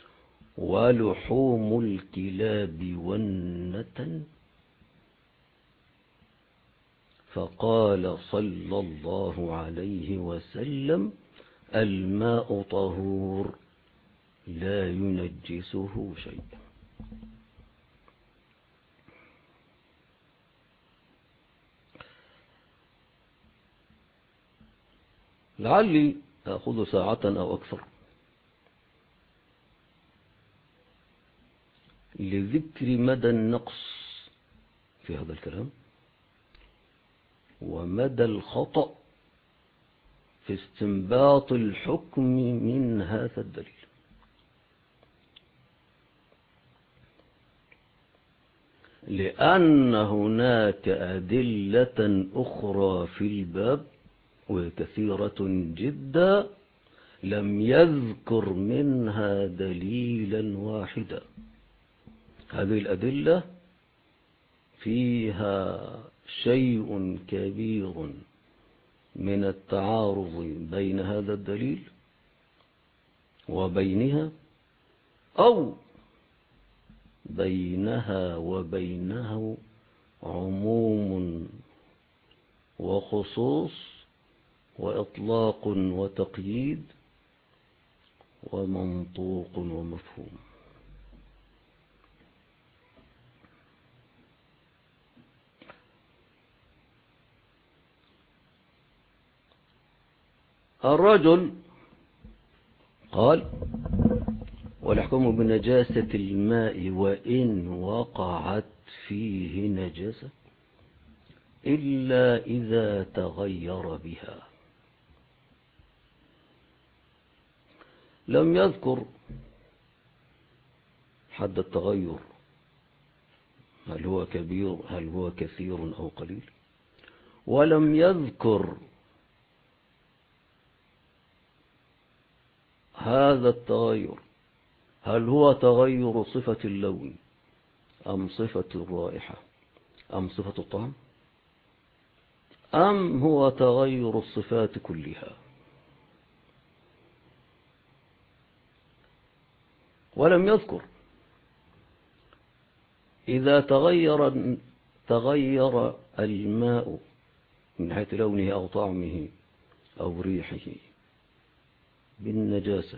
ولحوم الكلاب والنتن؟ فقال صلى الله عليه وسلم: الماء طهور لا ينجسه شيء. لعلي أخذ ساعة أو أكثر لذكر مدى النقص في هذا الكلام ومدى الخطأ في استنباط الحكم من هذا الدليل. لأن هناك أدلة أخرى في الباب وكثيرة جدا لم يذكر منها دليلا واحدا. هذه الأدلة فيها شيء كبير من التعارض بين هذا الدليل وبينها، أو بينها وبينه عموم وخصوص وإطلاق وتقييد ومنطوق ومفهوم. الرجل قال: والحكم بنجاسة الماء وإن وقعت فيه نجاسة إلا إذا تغير بها. لم يذكر حد التغير، هل هو كبير هل هو كثير أو قليل، ولم يذكر هذا التغير هل هو تغير صفة اللون أم صفة الرائحة أم صفة الطعم أم هو تغير الصفات كلها. ولم يذكر إذا تغير الماء من حيث لونه أو طعمه أو ريحه بالنجاسة،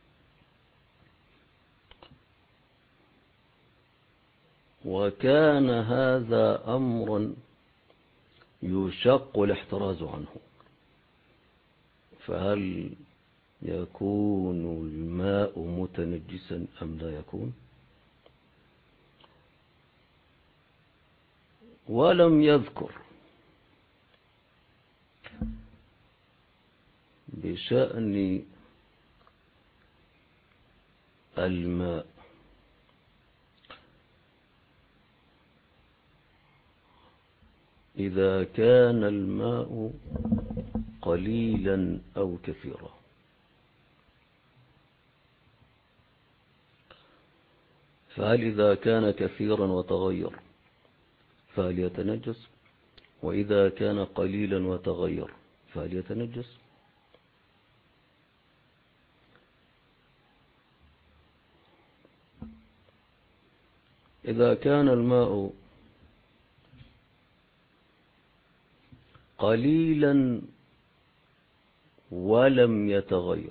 وكان هذا أمرا يشق الاحتراز عنه، فهل يكون الماء متنجسا أم لا يكون؟ ولم يذكر بشأن الماء إذا كان الماء قليلا أو كثيرا. فهل إذا كان كثيرا وتغير فهل يتنجس؟ وإذا كان قليلا وتغير فهل يتنجس؟ إذا كان الماء قليلا ولم يتغير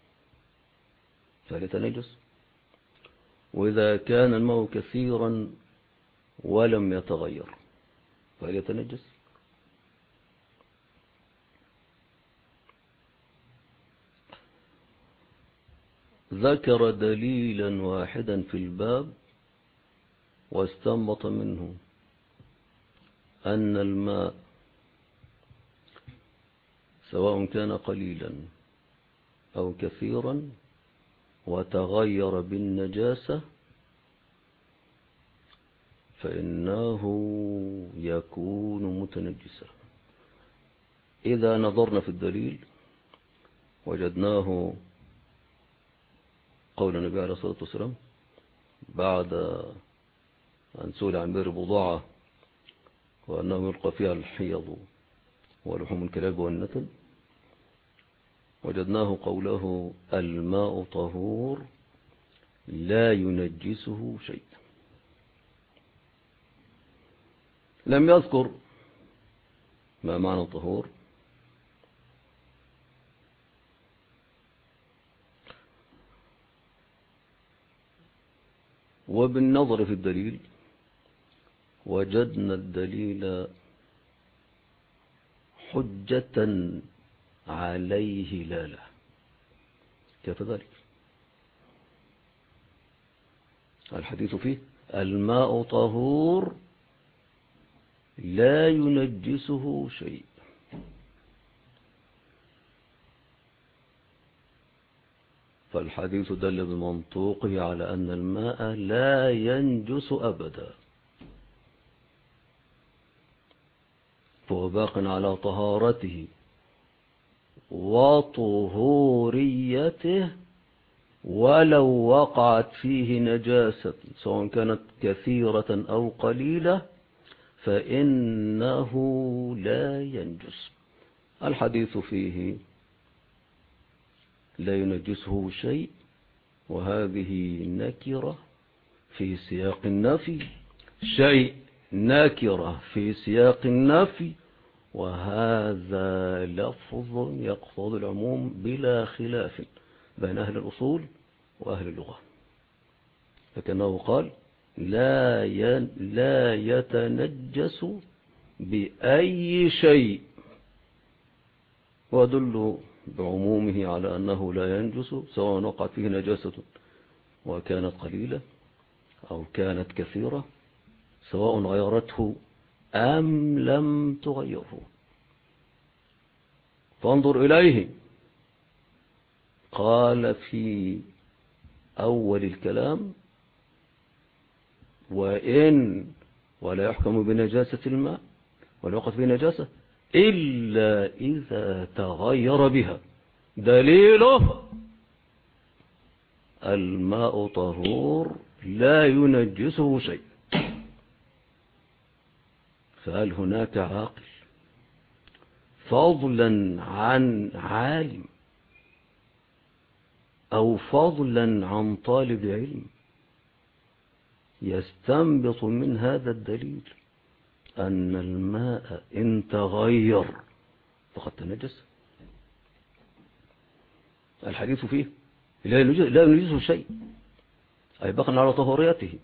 فهل يتنجس؟ وإذا كان الماء كثيرا ولم يتغير فهل يتنجس؟ ذكر دليلا واحدا في الباب واستنبط منه أن الماء سواء كان قليلا أو كثيرا وتغير بالنجاسة فإنه يكون متنجسا. إذا نظرنا في الدليل وجدناه قول النبي عليه الصلاة والسلام بعد أن سئل عن بئر بضاعة وأنه يلقى فيها الحيض ولحوم الكلاب والنتن، وجدناه قوله: الماء طهور لا ينجسه شيء. لم يذكر ما معنى الطهور، وبالنظر في الدليل وجدنا الدليل حجة عليه لا له. كيف ذلك؟ الحديث فيه الماء طهور لا ينجسه شيء. فالحديث دل بمنطوقه على أن الماء لا ينجس أبدا. فهو باق على طهارته وطهوريته ولو وقعت فيه نجاسة سواء كانت كثيرة أو قليلة فإنه لا ينجس. الحديث فيه لا ينجسه شيء، وهذه نكرة في سياق النفي، شيء نكرة في سياق النفي، وهذا لفظ يقتضي العموم بلا خلاف بين أهل الأصول وأهل اللغة. لكنه قال لا يتنجس بأي شيء، وأدل بعمومه على أنه لا ينجس سواء وقعت فيه نجاسة وكانت قليلة أو كانت كثيرة، سواء غيرته أم لم تغيره. فانظر إليه، قال في أول الكلام ولا يحكم بنجاسة الماء ولا يوقف به نجاسة إلا إذا تغير بها. دليله الماء طهور لا ينجسه شيء. فهل هناك عاقل فضلا عن عالم أو فضلا عن طالب علم يستنبط من هذا الدليل أن الماء إن تغير فقد تنجس؟ الحديث فيه لا ينجسه شيء، أي بقى على طهوريته،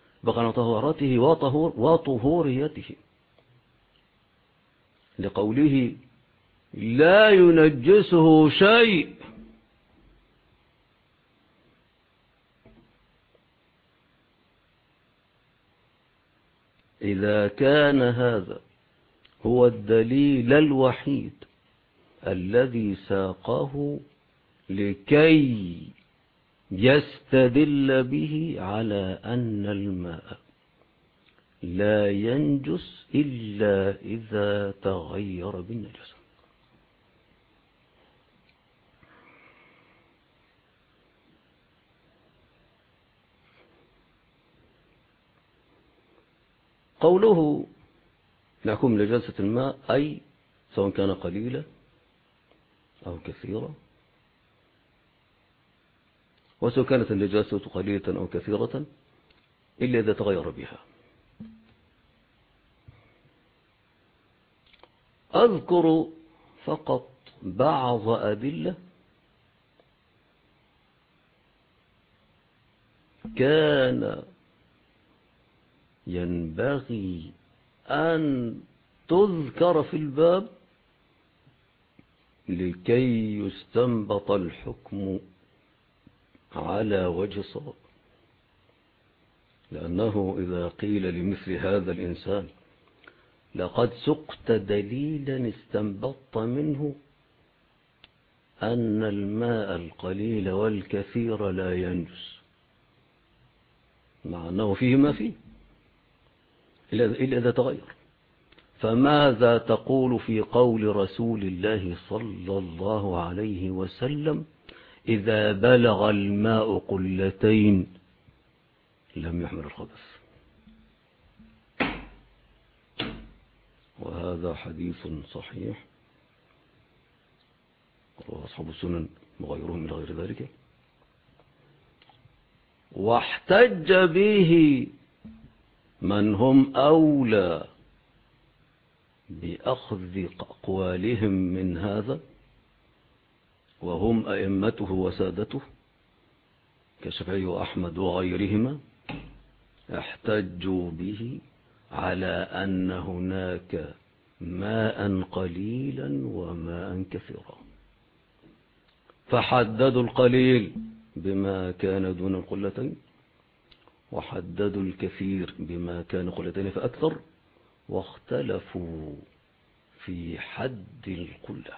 وطهوريته، لقوله لا ينجسه شيء. إذا كان هذا هو الدليل الوحيد الذي ساقه لكي يستدل به على أن الماء لا ينجس إلا إذا تغير بالنجاسة. قوله نحكم نجاسة الماء أي سواء كان قليلا أو كثيرا، وسواء كانت النجاسة قليلة أو كثيرة إلا إذا تغير بها. أذكر فقط بعض أدلة كان ينبغي أن تذكر في الباب لكي يستنبط الحكم على وجه الصواب. لأنه إذا قيل لمثل هذا الإنسان لقد سقت دليلا استنبطت منه أن الماء القليل والكثير لا ينجس، مع أنه فيه ما فيه إلا إذا تغير، فماذا تقول في قول رسول الله صلى الله عليه وسلم إذا بلغ الماء قلتين لم يحمل الخبث؟ وهذا حديث صحيح رواه أصحاب السنن وغيرهم من غير ذلك، واحتج به من هم أولى بأخذ أقوالهم من هذا وهم أئمته وسادته كالشافعي وأحمد وغيرهما، احتجوا به على أن هناك ماء قليلا وماء كثيرا، فحددوا القليل بما كان دون القلتين، وحددوا الكثير بما كان قلتين فأكثر، واختلفوا في حد القلة.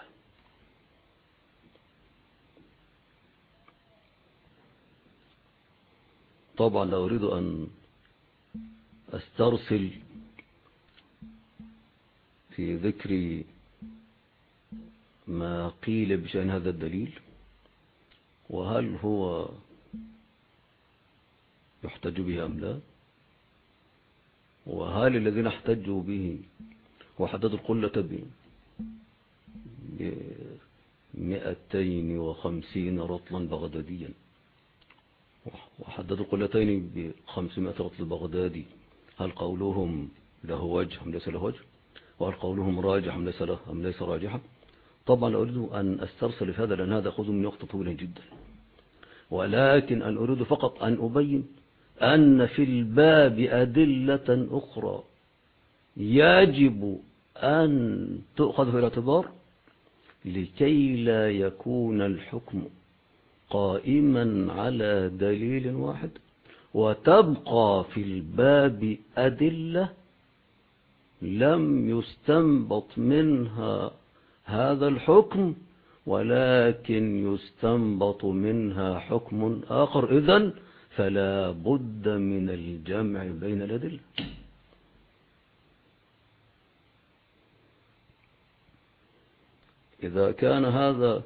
طبعا لا أريد أن أسترسل في ذكر ما قيل بشأن هذا الدليل، وهل هو يحتج به أم لا، وهل الذين احتجوا به وحددوا القلة ب250 رطلا بغداديا، وحددوا القلتين ب500 رطل بغدادي، هل قولهم له وجه أم ليس له وجه، وهل قولهم راجح أم ليس راجحا؟ طبعا لا أريد أن أسترسل في هذا لأن هذا يأخذ مني وقت طويل جدا، ولكن أن أريد فقط أن أبين أن في الباب أدلة أخرى يجب أن تؤخذ في الاعتبار لكي لا يكون الحكم قائما على دليل واحد، وتبقى في الباب أدلة لم يستنبط منها هذا الحكم، ولكن يستنبط منها حكم آخر. إذن فلا بد من الجمع بين الأدلة. إذا كان هذا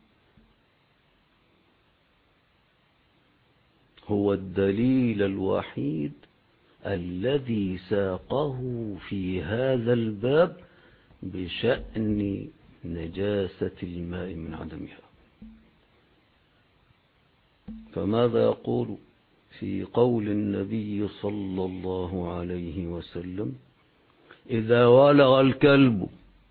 هو الدليل الوحيد الذي ساقه في هذا الباب بشأن نجاسة الماء من عدمها، فماذا يقول في قول النبي صلى الله عليه وسلم: إذا ولغ الكلب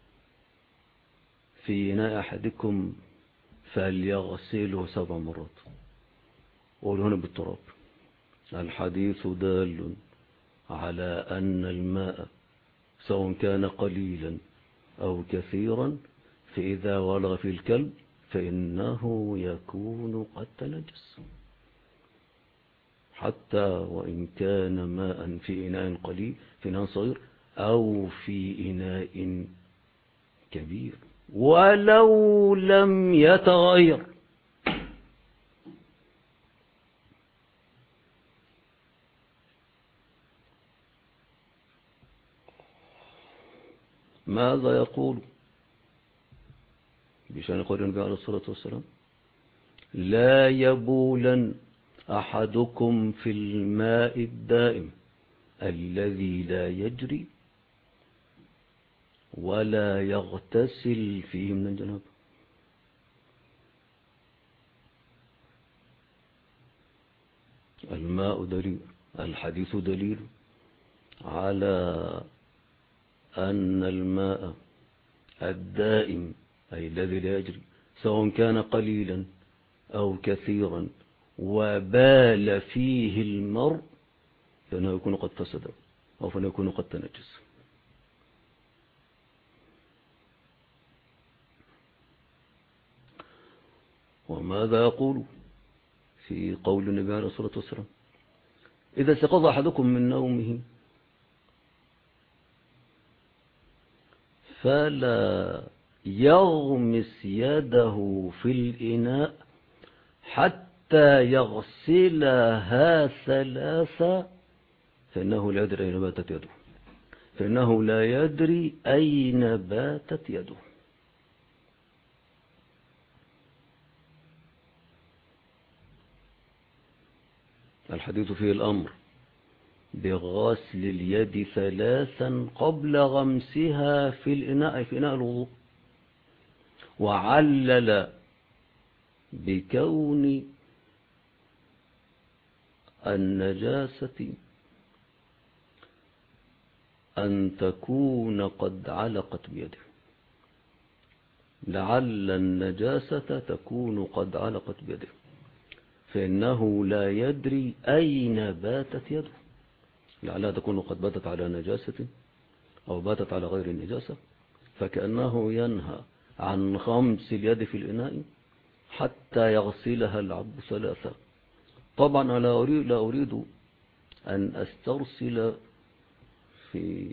في إناء أحدكم فليغسله 7 مرات، قول هنا بالتراب. الحديث دال على أن الماء سواء كان قليلا أو كثيرا فإذا ولغ في الكلب فإنه يكون قد تنجس، حتى وإن كان ماء في إناء قليل، في إناء صغير أو في إناء كبير، ولو لم يتغير. ماذا يقول بشأن قول النبي عليه الصلاة والسلام: لا يبولن أحدكم في الماء الدائم الذي لا يجري ولا يغتسل فيه من الجنابة. الماء دليل، الحديث دليل على أن الماء الدائم أي الذي لا يجري سواء كان قليلا أو كثيرا وبال فيه المرء فإنه يكون قد فسد أو فإنه يكون قد تنجس. وماذا يقول في قول النبي عليه الصلاة والسلام: إذا استيقظ أحدكم من نومه فلا يغمس يده في الإناء حتى يغسلها 3 فإنه لا يدري أين باتت يده، فإنه لا يدري أين باتت يده. الحديث فيه الأمر بغسل اليد 3 قبل غمسها في الإناء، في إناء الوضوء، وعلل بكون النجاسة أن تكون قد علقت بيده، لعل النجاسة تكون قد علقت بيده، فإنه لا يدري أين باتت يده، لعلها تكون قد باتت على نجاسة أو باتت على غير النجاسة، فكأنه ينهى عن غمس اليد في الإناء حتى يغسلها العبد 3. طبعا أنا لا أريد أن أسترسل في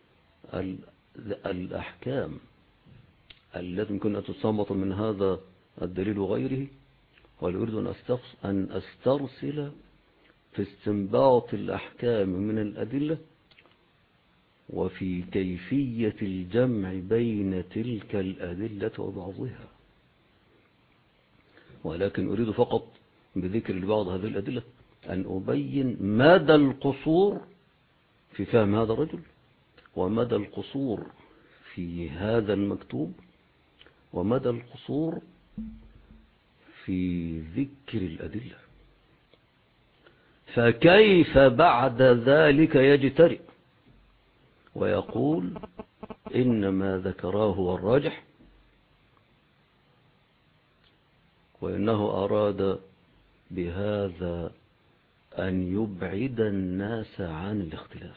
الأحكام التي يمكن أن تستنبط من هذا الدليل وغيره، وأريد أن أسترسل في استنباط الأحكام من الأدلة وفي كيفية الجمع بين تلك الأدلة وبعضها، ولكن أريد فقط بذكر بعض هذه الأدلة أن أبين مدى القصور في فهم هذا الرجل، ومدى القصور في هذا المكتوب، ومدى القصور في ذكر الأدلة. فكيف بعد ذلك يجترئ ويقول إنما ذكراه هو الراجح، وإنه أراد بهذا أن يبعد الناس عن الاختلاف.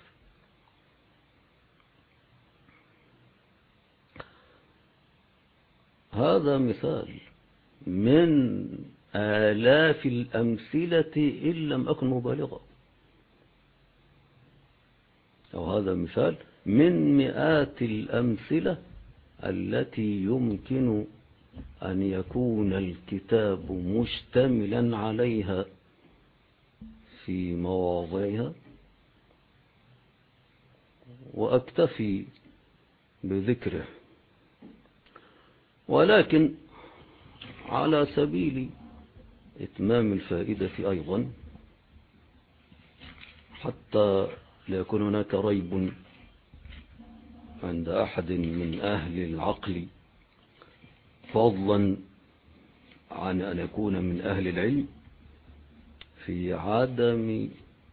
هذا مثال من آلاف الأمثلة إن لم أكن مبالغا، أو هذا مثال من مئات الأمثلة التي يمكن أن يكون الكتاب مشتملا عليها في مواضعها، وأكتفي بذكره. ولكن على سبيل إتمام الفائدة أيضا، حتى لا يكون هناك ريب عند أحد من أهل العقل، فضلا عن أن يكون من أهل العلم، في عدم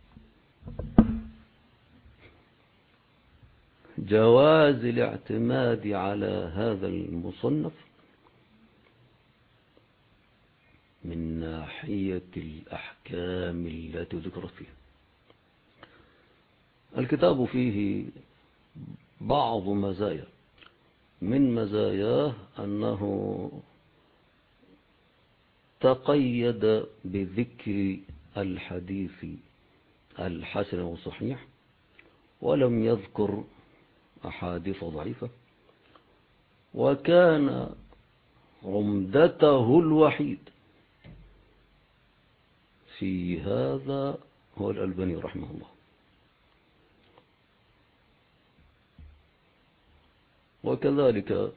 جواز الاعتماد على هذا المصنف من ناحية الأحكام التي ذكرت فيه. الكتاب فيه بعض مزايا، من مزاياه أنه تقيد بذكر الحديث الحسن والصحيح، ولم يذكر أحاديث ضعيفة، وكان عمدته الوحيد في هذا هو الألباني رحمه الله. وكذلك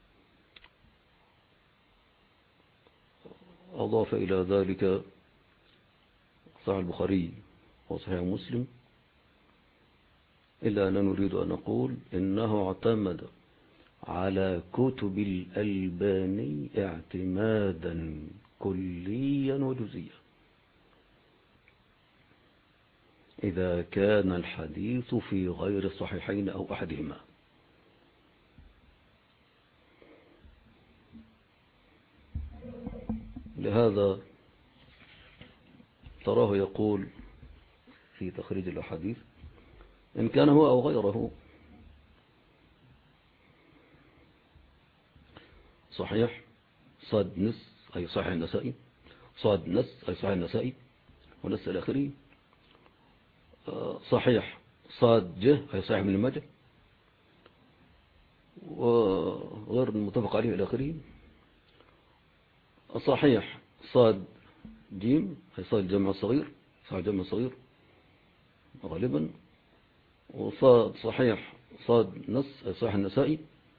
أضاف إلى ذلك صحيح البخاري وصحيح مسلم، إلا أننا نريد أن نقول إنه اعتمد على كتب الألباني اعتمادا كليا وجزئيا إذا كان الحديث في غير الصحيحين أو أحدهما. لهذا تراه يقول في تخريج الأحاديث، إن كان هو أو غيره صحيح صاد نس أي صحيح النسائي، صاد نس أي صحيح النسائي ونس إلى آخره، صحيح صاد جه أي صحيح ابن ماجه وغير المتفق عليه إلى آخره، صحيح صاد جيم أي صاد الجمع الصغير، صحيح الجمع الصغير غالبا، وصاد صحيح صاد نص أي صحيح النسائي،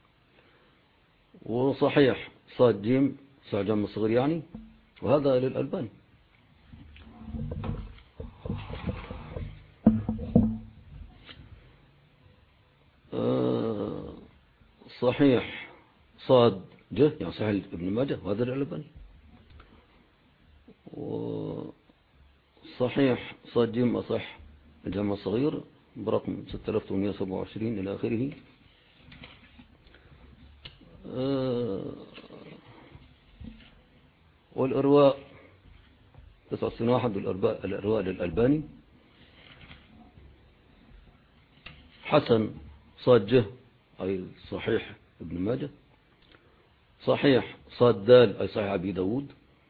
وصحيح صاد جيم صحيح الجمع الصغير يعني، وهذا للألباني. صحيح صاد جه يعني صحيح ابن ماجه وهذا للألباني، وصحيح صاد جيم أصح الجمع الصغير برقم 6827 إلى آخره. والإرواء 99 الإرواء للألباني، حسن صاد جه أي صحيح ابن ماجه، صحيح صاد دال أي صحيح أبي داود،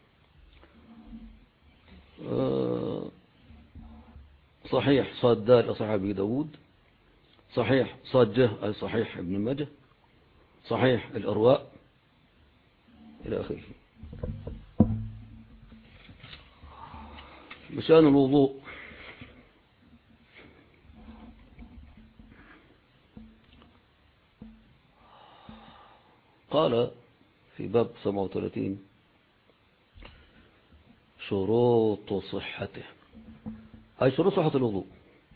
صحيح صاد دال أي صحيح أبي داود، صحيح صاد جه أي صحيح ابن ماجه، صحيح الإرواء إلى آخره. بشأن الوضوء، قال في باب 37 شروط صحته، أي شروط صحة الوضوء.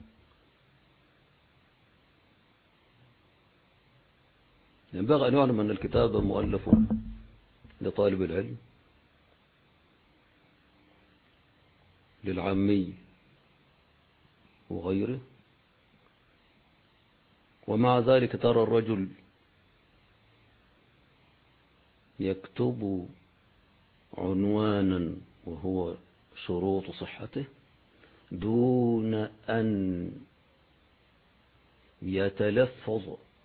ينبغي أن يعلم أن الكتاب مؤلف لطالب العلم، للعامي وغيره، ومع ذلك ترى الرجل يكتب عنوانا وهو شروط صحته دون أن يتلفظ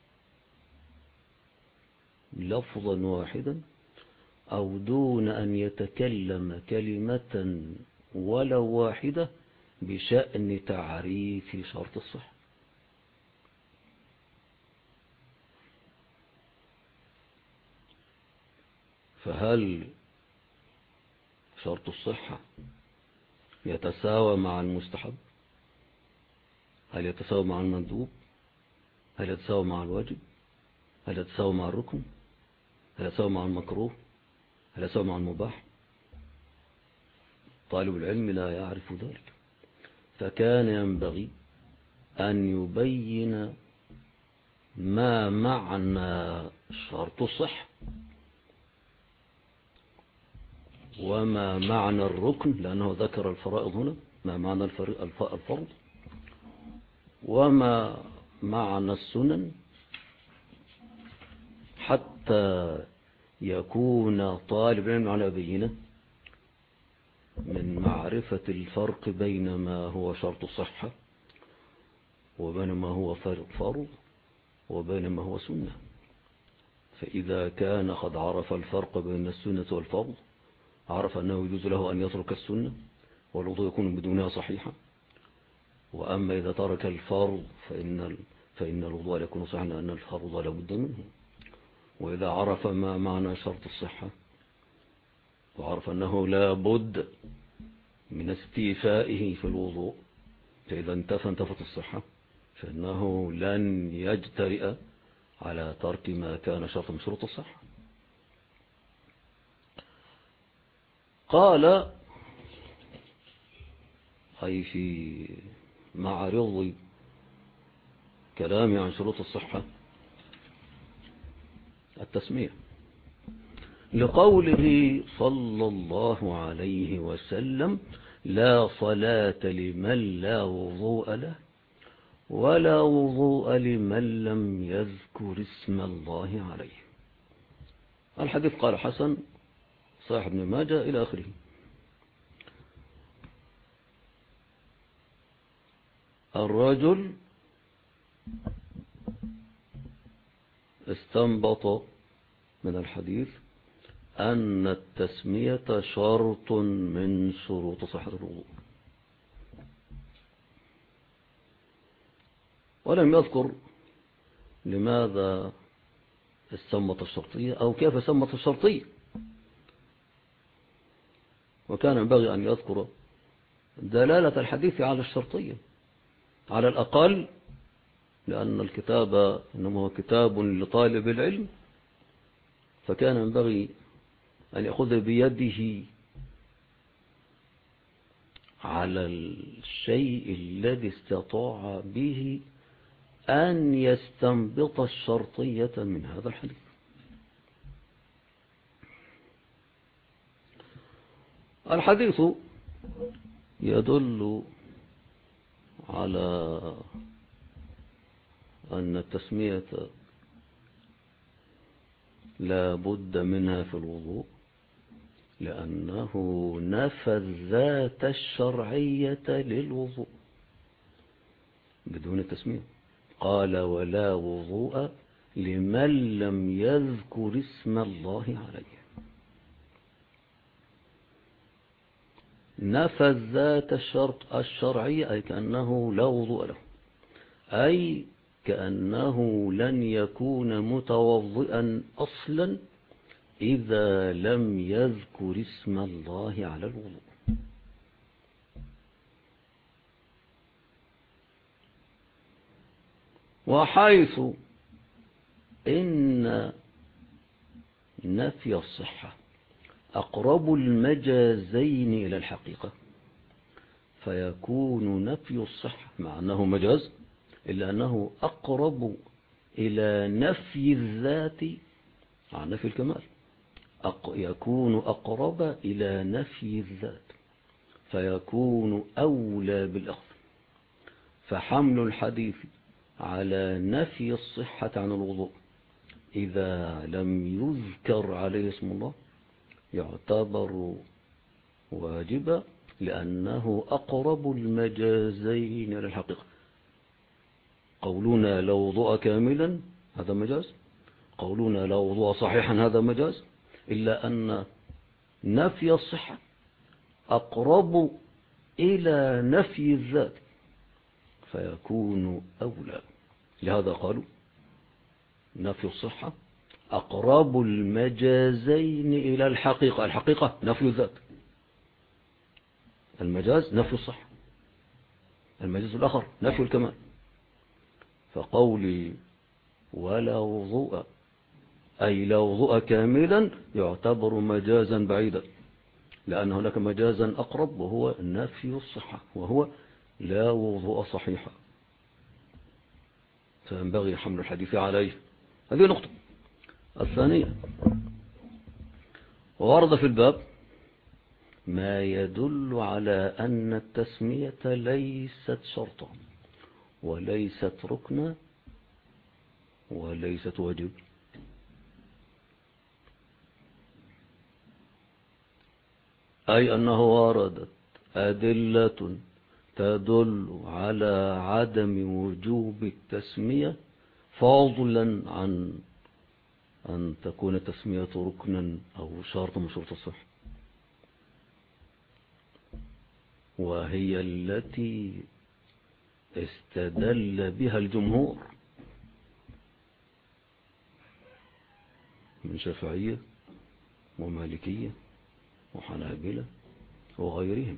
لفظا واحدا أو دون أن يتكلم كلمة ولو واحدة بشأن تعريف شرط الصحة. فهل شرط الصحة يتساوى مع المستحب؟ هل يتساوى مع المندوب؟ هل يتساوى مع الواجب؟ هل يتساوى مع الركن؟ هل يتساوى مع المكروه؟ هل يتساوى مع المباح؟ طالب العلم لا يعرف ذلك، فكان ينبغي أن يبين ما معنى شرط الصحة وما معنى الركن، لأنه ذكر الفرائض هنا، ما معنى الفرض وما معنى السنن، حتى يكون طالب العلم على بينة من معرفة الفرق بين ما هو شرط الصحة وبين ما هو فرض وبين ما هو سنة. فإذا كان قد عرف الفرق بين السنة والفرض عرف أنه يجوز له أن يترك السنة والوضوء يكون بدونها صحيحا. وأما إذا ترك الفرض فإن الوضوء لا يكون صحيحا لأن الفرض لا بد منه. وإذا عرف ما معنى شرط الصحة وعرف أنه لا بد من استيفائه في الوضوء، فإذا انتفت الصحة فإنه لن يجترئ على ترك ما كان شرط من شروط الصحة. قال أي في معرض كلامي عن شروط الصحة التسمية، لقوله صلى الله عليه وسلم لا صلاة لمن لا وضوء له ولا وضوء لمن لم يذكر اسم الله عليه. الحديث قال حسن صحيح ابن ماجه إلى آخره. الرجل استنبط من الحديث أن التسمية شرط من شروط صحة الوضوء، ولم يذكر لماذا استنبط الشرطية أو كيف استنبط الشرطية، وكان ينبغي أن يذكر دلالة الحديث على الشرطية على الأقل، لأن الكتاب إنما هو كتاب لطالب العلم، فكان ينبغي أن يأخذ بيده على الشيء الذي استطاع به أن يستنبط الشرطية من هذا الحديث. الحديث يدل على أن التسمية لا بد منها في الوضوء، لأنه نفى الذات الشرعية للوضوء بدون التسمية. قال ولا وضوء لمن لم يذكر اسم الله عليه. نفى الذات الشرعية أي كأنه لا وضوء له، أي كأنه لن يكون متوضئا أصلا إذا لم يذكر اسم الله على الوضوء. وحيث إن نفي الصحة أقرب المجازين إلى الحقيقة، فيكون نفي الصحة مع أنه مجاز إلا أنه أقرب إلى نفي الذات عن نفي الكمال، يكون أقرب إلى نفي الذات فيكون أولى بالأخذ. فحمل الحديث على نفي الصحة عن الوضوء إذا لم يذكر عليه اسم الله يعتبر واجبا، لأنه أقرب المجازين إلى الحقيقة. قولنا لا وضوء كاملا هذا مجاز، قولنا لا وضوء صحيحا هذا مجاز، إلا أن نفي الصحة أقرب إلى نفي الذات فيكون أولى. لهذا قالوا نفي الصحة أقرب المجازين إلى الحقيقة. الحقيقة نفي الذات، المجاز نفي الصحة، المجاز الآخر نفي الكمال. فقولي ولا وضوء أي لا وضوء كاملا يعتبر مجازا بعيدا، لأن هناك مجازا أقرب وهو نفي الصحة، وهو لا وضوء صحيحا، فينبغي حمل الحديث عليه. هذه نقطة. الثانية، ورد في الباب ما يدل على أن التسمية ليست شرطا وليست ركنا وليست واجب. أي أنه وردت أدلة تدل على عدم وجوب التسمية فضلا عن أن تكون التسمية ركنا أو شرط من شروط الصحة، وهي التي استدل بها الجمهور من شافعية ومالكية وحنابلة وغيرهم،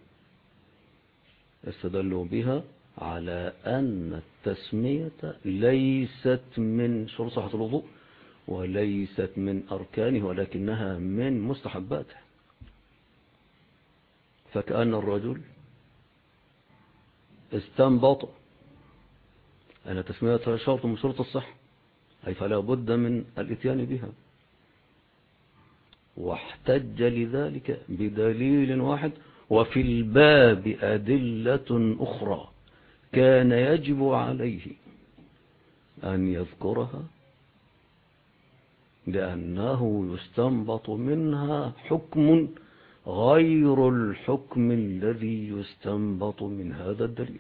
استدلوا بها على أن التسمية ليست من شروط صحة الوضوء وليست من أركانه ولكنها من مستحباته. فكأن الرجل استنبط أن التسمية شرط من شروط الصحة، أي فلا بد من الاتيان بها، واحتج لذلك بدليل واحد، وفي الباب أدلة أخرى كان يجب عليه أن يذكرها لأنه يستنبط منها حكم غير الحكم الذي يستنبط من هذا الدليل،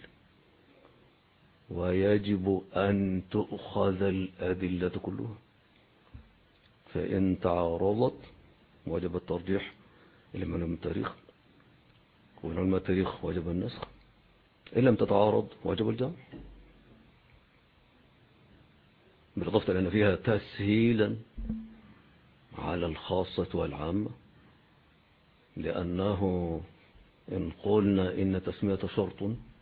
ويجب أن تؤخذ الأدلة كلها، فإن تعارضت وجب الترجيح إلى من التاريخ، وإن علم التاريخ وجب النسخ، إن لم تتعارض وجب الجمع، بالإضافة لأن فيها تسهيلا على الخاصة والعامة، لأنه إن قلنا إن تسمية شرط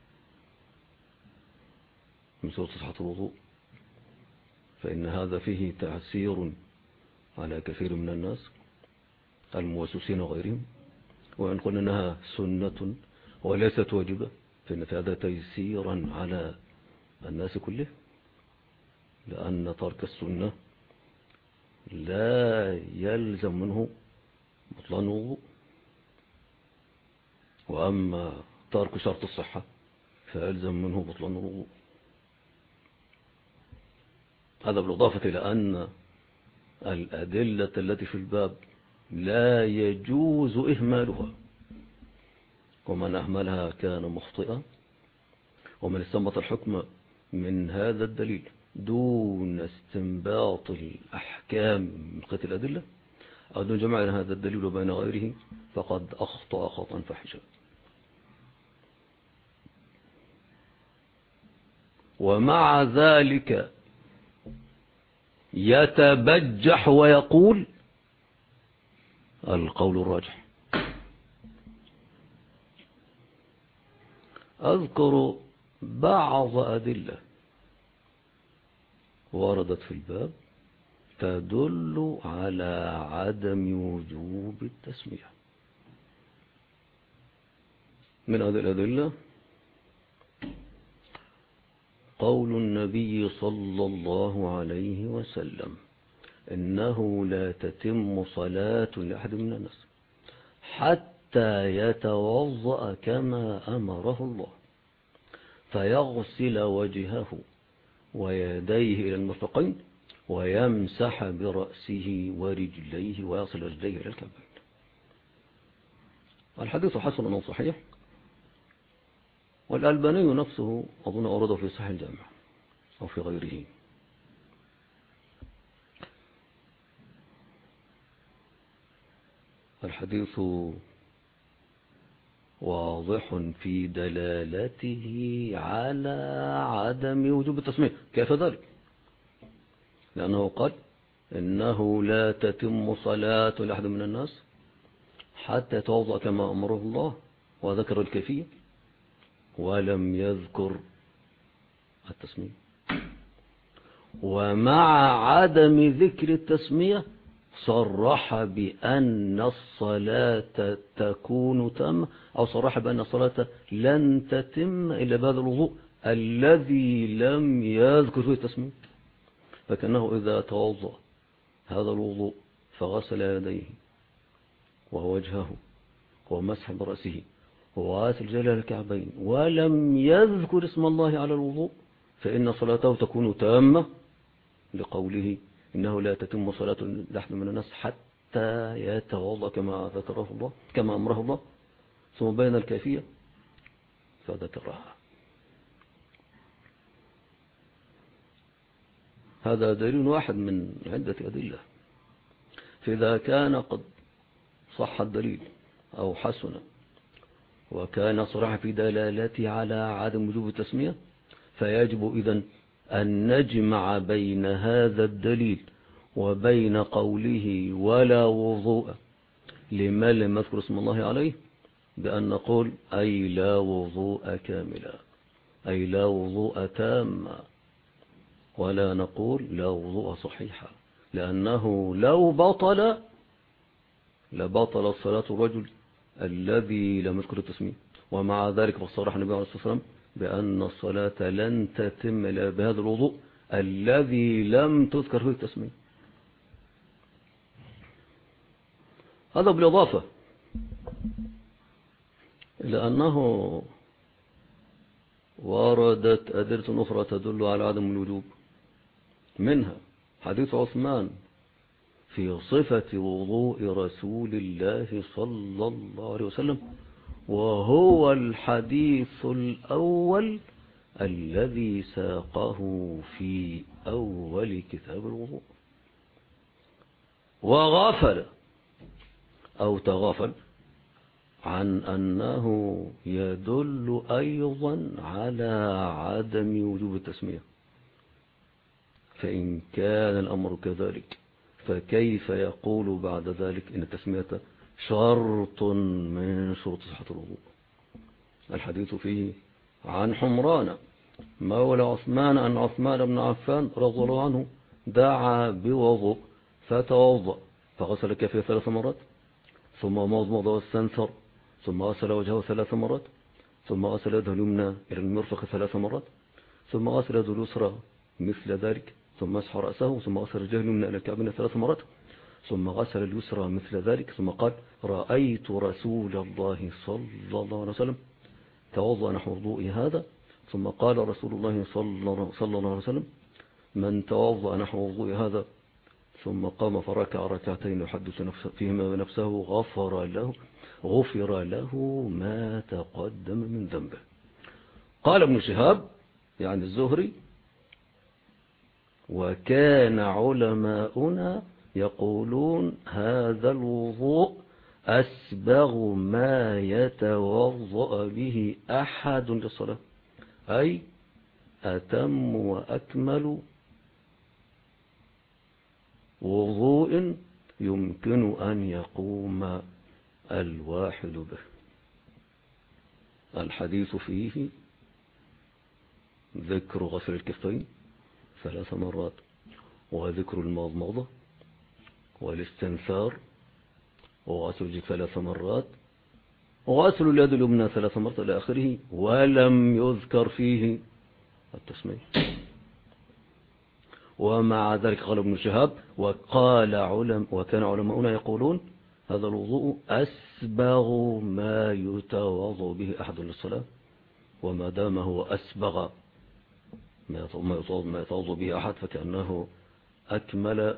من شروط صحة الوضوء فإن هذا فيه تأثير على كثير من الناس الموسوسين وغيرهم، وإن قلنا أنها سنة وليست واجبة فإن في هذا تيسيرا على الناس كله، لأن ترك السنة لا يلزم منه بطلان الوضوء، وأما ترك شرط الصحة فيلزم منه بطلان الوضوء. هذا بالإضافة إلى أن الأدلة التي في الباب لا يجوز إهمالها، ومن أهملها كان مخطئا، ومن استنبط الحكم من هذا الدليل دون استنباط الأحكام من قيد الأدلة أو دون جمع هذا الدليل وبين غيره فقد أخطأ خطأ فاحشا. ومع ذلك يتبجح ويقول القول الراجح. أذكر بعض أدلة وردت في الباب تدل على عدم وجوب التسمية. من هذه الأدلة قول النبي صلى الله عليه وسلم إنه لا تتم صلاة لأحد من الناس حتى يتوضأ كما أمره الله فيغسل وجهه ويديه إلى المرفقين ويمسح برأسه ورجليه ويصل رجليه إلى الكعبين. الحديث حسن وصحيح، والألباني نفسه أظن أورده في صحيح الجامع أو في غيره. الحديث واضح في دلالته على عدم وجوب التسمية. كيف ذلك؟ لأنه قال إنه لا تتم صلاة لأحد من الناس حتى يتوضأ كما أمره الله، وذكر الكيفية ولم يذكر التسمية. ومع عدم ذكر التسمية صرح بأن الصلاة تكون تامة، أو صرح بأن الصلاة لن تتم إلا بهذا الوضوء الذي لم يذكر فيه التسمية. فكأنه إذا توضأ هذا الوضوء فغسل يديه ووجهه ومسح برأسه وغاسل جلال الكعبين ولم يذكر اسم الله على الوضوء فإن صلاته تكون تامة، لقوله إنه لا تتم صلاة لأحد من الناس حتى يتوضأ كما ذكره الله كما أمره الله، ثم بين الكيفية فذكرها. هذا دليل واحد من عدة أدلة. فإذا كان قد صح الدليل أو حسن وكان صراحة في دلالته على عدم وجوب التسمية، فيجب إذن أن نجمع بين هذا الدليل وبين قوله ولا وضوء لمن لم يذكر اسم الله عليه بأن نقول أي لا وضوء كاملا، أي لا وضوء تاما، ولا نقول لا وضوء صحيحا، لأنه لو بطل لبطل صلاة الرجل الذي لم يذكر التسمية. ومع ذلك فصرح النبي عليه الصلاة والسلام بأن الصلاة لن تتم إلا بهذا الوضوء الذي لم تذكر فيه التسمية. هذا بالإضافة إلى أنه وردت أدلة أخرى تدل على عدم الوجوب، منها حديث عثمان في صفة وضوء رسول الله صلى الله عليه وسلم، وهو الحديث الأول الذي ساقه في أول كتاب الوضوء، وغافل أو تغافل عن أنه يدل أيضا على عدم وجوب التسمية. فإن كان الأمر كذلك فكيف يقول بعد ذلك إن التسمية شرط من شروط صحة الوضوء؟ الحديث فيه عن حمران مولى عثمان أن عثمان بن عفان رضي الله عنه دعا بوضوء فتوضأ فغسل كفيه 3 مرات، ثم مضمض واستنثر، ثم غسل وجهه 3 مرات، ثم غسل يده اليمنى إلى المرفق 3 مرات، ثم غسل يده اليسرى مثل ذلك، ثم مسح رأسه، ثم غسل رجله اليمنى إلى الكعبين 3 مرات، ثم غسل اليسرى مثل ذلك، ثم قال رأيت رسول الله صلى الله عليه وسلم توضأ نحو وضوء هذا. ثم قال رسول الله صلى الله عليه وسلم من توضأ نحو وضوء هذا ثم قام فركع ركعتين يحدث فيهما نفسه غفر له ما تقدم من ذنبه. قال ابن شهاب يعني الزهري وكان علماؤنا يقولون هذا الوضوء أسبغ ما يتوضأ به أحد للصلاة، أي أتم وأكمل وضوء يمكن أن يقوم الواحد به. الحديث فيه ذكر غسل الكفين 3 مرات وذكر المضمضة والاستنثار وغسل الوجه 3 مرات وغسل اليد اليمنى 3 مرات إلى آخره، ولم يذكر فيه التسمية. ومع ذلك قال ابن شهاب وكان علماؤنا يقولون هذا الوضوء أسبغ ما يتوضأ به أحد للصلاة، وما دام هو أسبغ ما يتوضأ به أحد فكأنه أكمل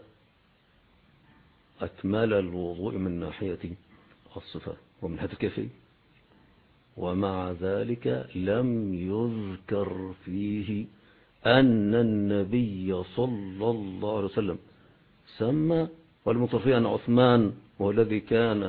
الوضوء من ناحية الصفة ومن ناحية الكيفية. ومع ذلك لم يذكر فيه أن النبي صلى الله عليه وسلم سمى، والمطرفي أن عثمان هو الذي كان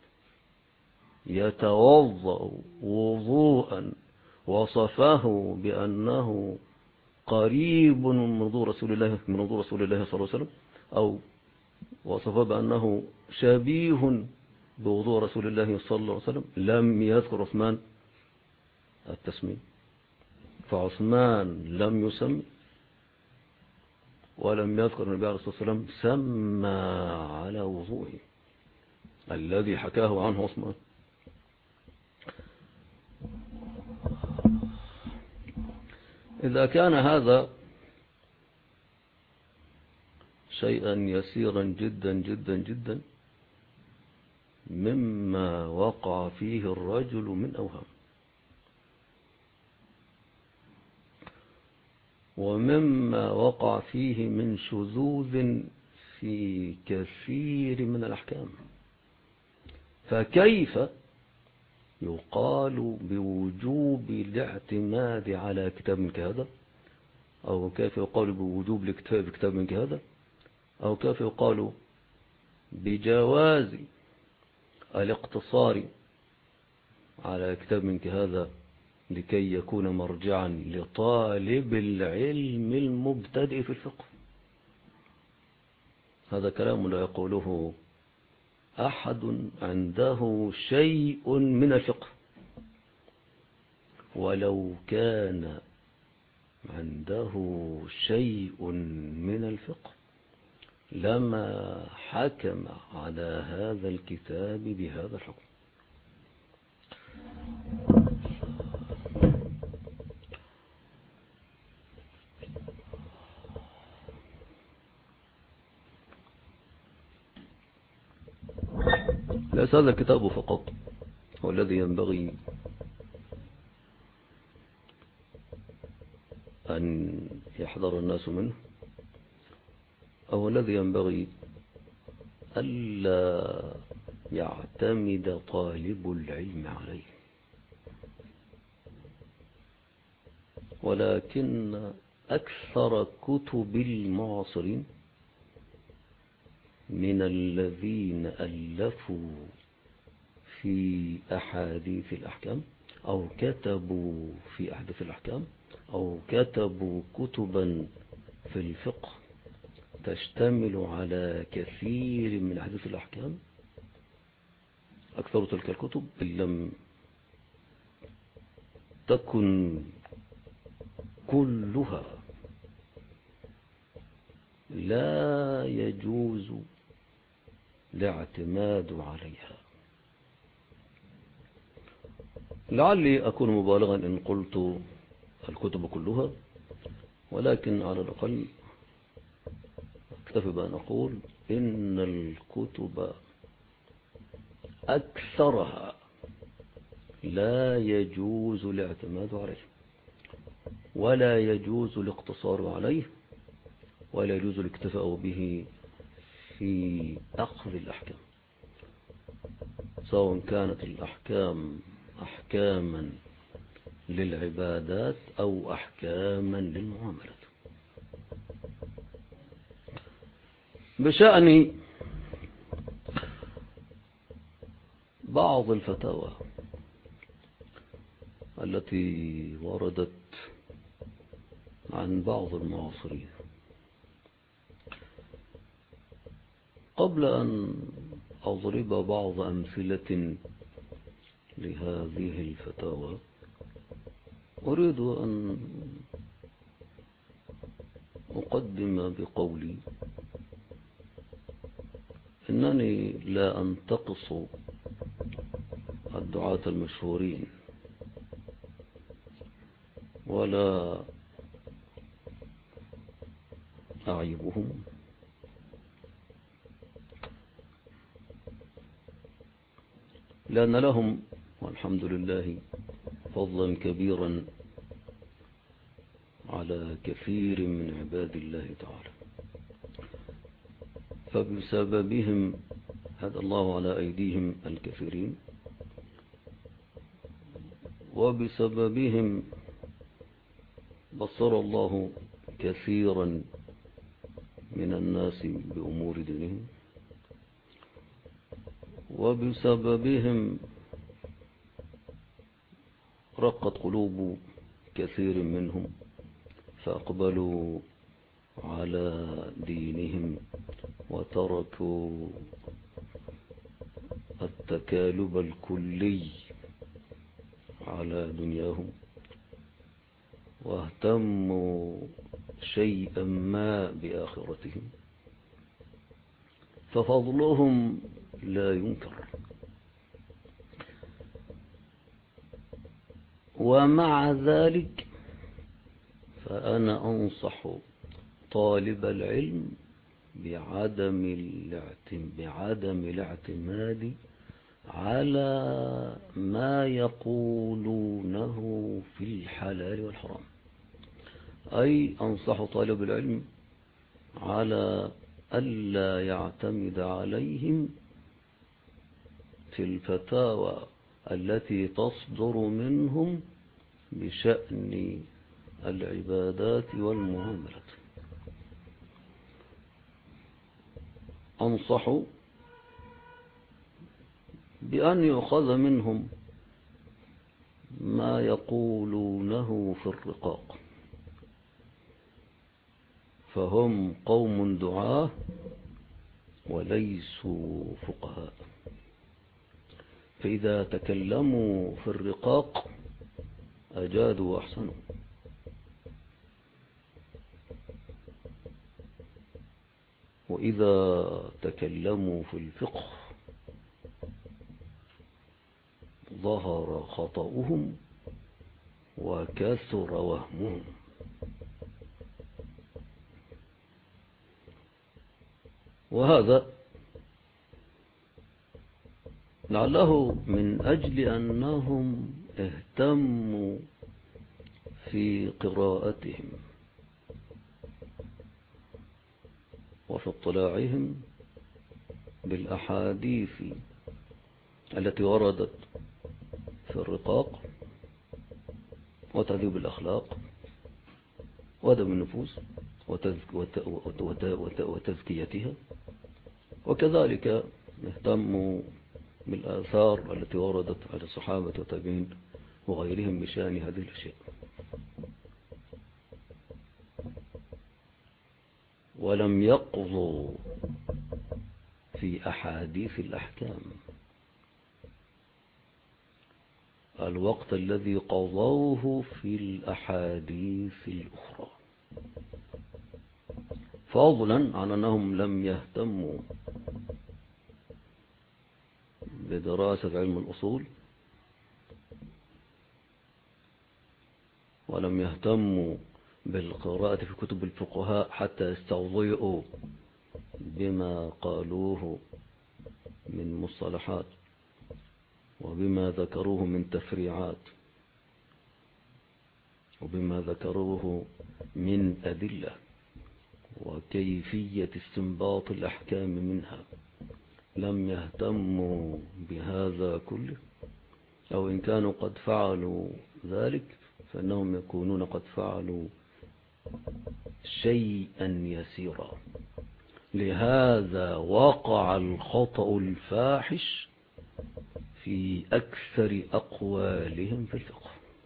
يتوضأ وضوءا وصفه بأنه قريب من وضوء رسول الله صلى الله عليه وسلم، أو وصفه بأنه شبيه بوضوء رسول الله صلى الله عليه وسلم، لم يذكر عثمان التسمية. فعثمان لم يسمي ولم يذكر النبي عليه الصلاة والسلام سمى على وضوءه الذي حكاه عنه عثمان. إذا كان هذا شيئا يسيرا جدا جدا جدا مما وقع فيه الرجل من أوهام، ومما وقع فيه من شذوذ في كثير من الأحكام، فكيف يقال بوجوب الاعتماد على كتاب كهذا، أو كيف يقال بوجوب كتاب كهذا، أو كيف يقال بجواز الاقتصار على كتاب كهذا لكي يكون مرجعا لطالب العلم المبتدئ في الفقه؟ هذا كلام لا يقوله أحد عنده شيء من الفقه، ولو كان عنده شيء من الفقه لما حكم على هذا الكتاب بهذا الحكم. ليس هذا الكتاب فقط هو الذي ينبغي أن يحذر الناس منه، أو الذي ينبغي ألا يعتمد طالب العلم عليه، ولكن أكثر كتب المعاصرين من الذين ألفوا في أحاديث الأحكام أو كتبوا في أحاديث الأحكام أو كتبوا كتبا في الفقه تشتمل على كثير من أحاديث الأحكام، أكثر تلك الكتب إن لم تكن كلها لا يجوز الاعتماد عليها. لعلي أكون مبالغا إن قلت الكتب كلها، ولكن على الأقل أكتفي بأن أقول إن الكتب أكثرها لا يجوز الاعتماد عليه، ولا يجوز الاقتصار عليه، ولا يجوز الاكتفاء به في أخذ الأحكام، سواء كانت الأحكام أحكاما للعبادات أو أحكاما للمعاملات. بشأن بعض الفتاوى التي وردت عن بعض المعاصرين، قبل أن أضرب بعض أمثلة لهذه الفتاوى أريد أن أقدم بقولي إنني لا أنتقص الدعاة المشهورين ولا أعيبهم، لأن لهم والحمد لله فضلا كبيرا على كثير من عباد الله تعالى، فبسببهم هدى الله على أيديهم الكثيرين، وبسببهم بصر الله كثيرا من الناس بأمور دينهم، وبسببهم رقت قلوب كثير منهم فأقبلوا على دينهم وتركوا التكالب الكلي على دنياهم واهتموا شيئا ما بآخرتهم، ففضلهم لا ينكر. ومع ذلك فأنا أنصح طالب العلم بعدم الاعتماد على ما يقولونه في الحلال والحرام، أي أنصح طالب العلم على ألا يعتمد عليهم في الفتاوى التي تصدر منهم بشأن العبادات والمعاملات. أنصح بأن يؤخذ منهم ما يقولونه في الرقاق، فهم قوم دعاة وليسوا فقهاء، فإذا تكلموا في الرقاق أجادوا وأحسنوا، وإذا تكلموا في الفقه ظهر خطأهم وكثر وهمهم. وهذا لعله من أجل أنهم اهتموا في قراءتهم وفي اطلاعهم بالأحاديث التي وردت في الرقاق وتهذيب الأخلاق وأدب النفوس وتزكيتها، وكذلك اهتموا بالآثار التي وردت على الصحابة والتابعين وغيرهم بشأن هذه الأشياء، ولم يقضوا في أحاديث الأحكام الوقت الذي قضوه في الأحاديث الأخرى، فضلا عن أنهم لم يهتموا بدراسة علم الأصول، ولم يهتموا بالقراءة في كتب الفقهاء حتى يستوضئوا بما قالوه من مصطلحات وبما ذكروه من تفريعات وبما ذكروه من أدلة وكيفية استنباط الأحكام منها. لم يهتموا بهذا كله، أو إن كانوا قد فعلوا ذلك فإنهم يكونون قد فعلوا شيئا يسيرا. لهذا وقع الخطأ الفاحش في أكثر أقوالهم في الفقه.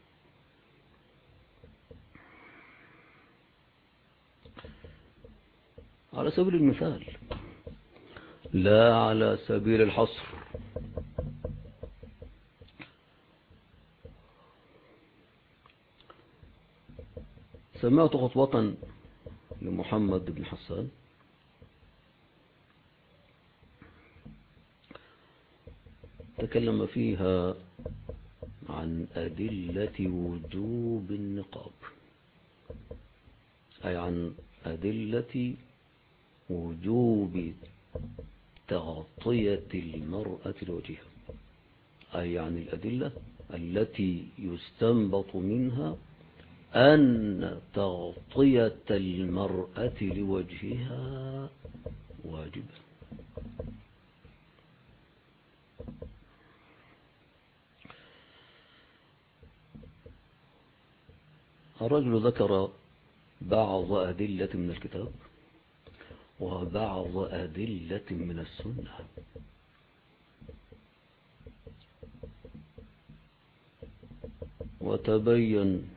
على سبيل المثال لا على سبيل الحصر، سمعت خطبة لمحمد بن حسان تكلم فيها عن أدلة وجوب النقاب، أي عن أدلة وجوب تغطية المرأة لوجهها، أي عن الأدلة التي يستنبط منها أن تغطية المرأة لوجهها واجبة. الرجل ذكر بعض أدلة من الكتاب وبعض أدلة من السنة، وتبين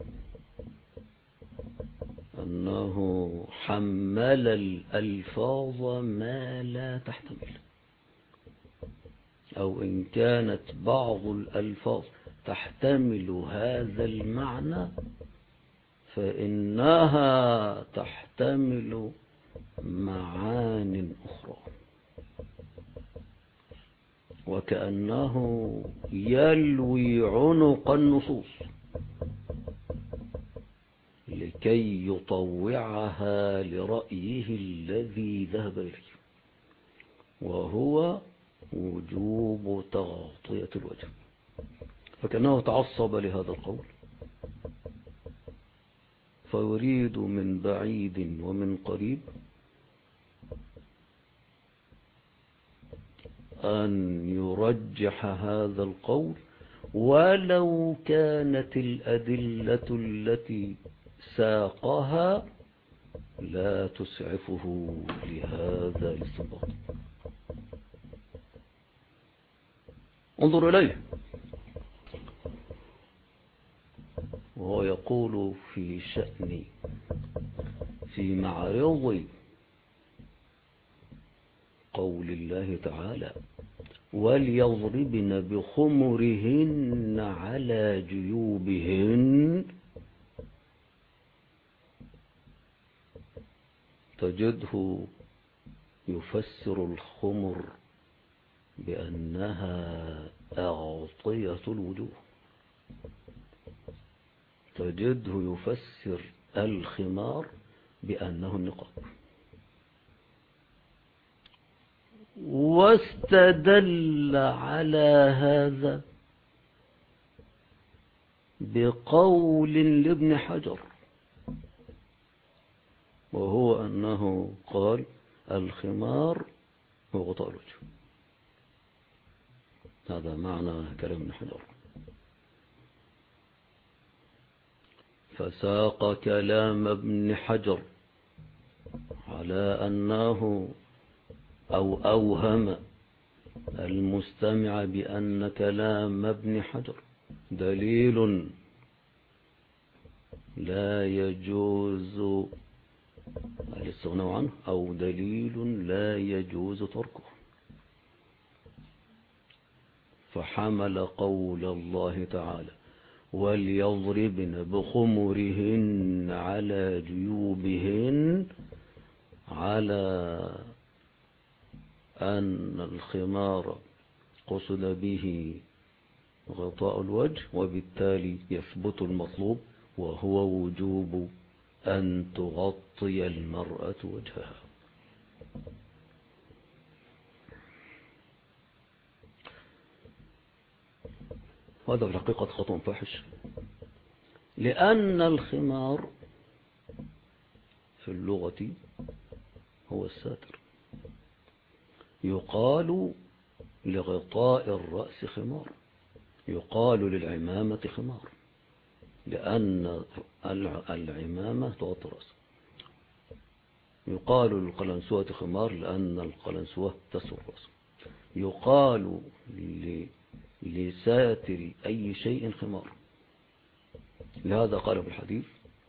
أنه حمل الألفاظ ما لا تحتمل، أو إن كانت بعض الألفاظ تحتمل هذا المعنى فإنها تحتمل معان أخرى، وكأنه يلوي عنق النصوص لكي يطوعها لرأيه الذي ذهب إليه، وهو وجوب تغطية الوجه، فكأنه تعصب لهذا القول فيريد من بعيد ومن قريب أن يرجح هذا القول، ولو كانت الأدلة التي ساقها لا تسعفه لهذا الاستنباط. انظر إليه وهو يقول في معرض قول الله تعالى وليضربن بخمرهن على جيوبهن، تجده يفسر الخمر بأنها أغطية الوجوه، تجده يفسر الخمار بأنه النقاب، واستدل على هذا بقول لابن حجر، وهو أنه قال الخمار هو غطاء الوجه. هذا معنى كلام ابن حجر، فساق كلام ابن حجر على أنه أو أوهم المستمع بأن كلام ابن حجر دليل لا يجوز الاستغناء عنه، أو دليل لا يجوز تركه، فحمل قول الله تعالى وليضربن بخمرهن على جيوبهن على أن الخمار قصد به غطاء الوجه، وبالتالي يثبت المطلوب وهو وجوب أن تغطي المرأة وجهها. وهذا في الحقيقة خطأ فاحش، لأن الخمار في اللغة هو الساتر، يقال لغطاء الرأس خمار، يقال للعمامة خمار، لأن العمامة تغطي الرأس، يقال للقلنسوة خمار لأن القلنسوة تستر الرأس، يقال لساتر أي شيء خمار. لهذا قال في الحديث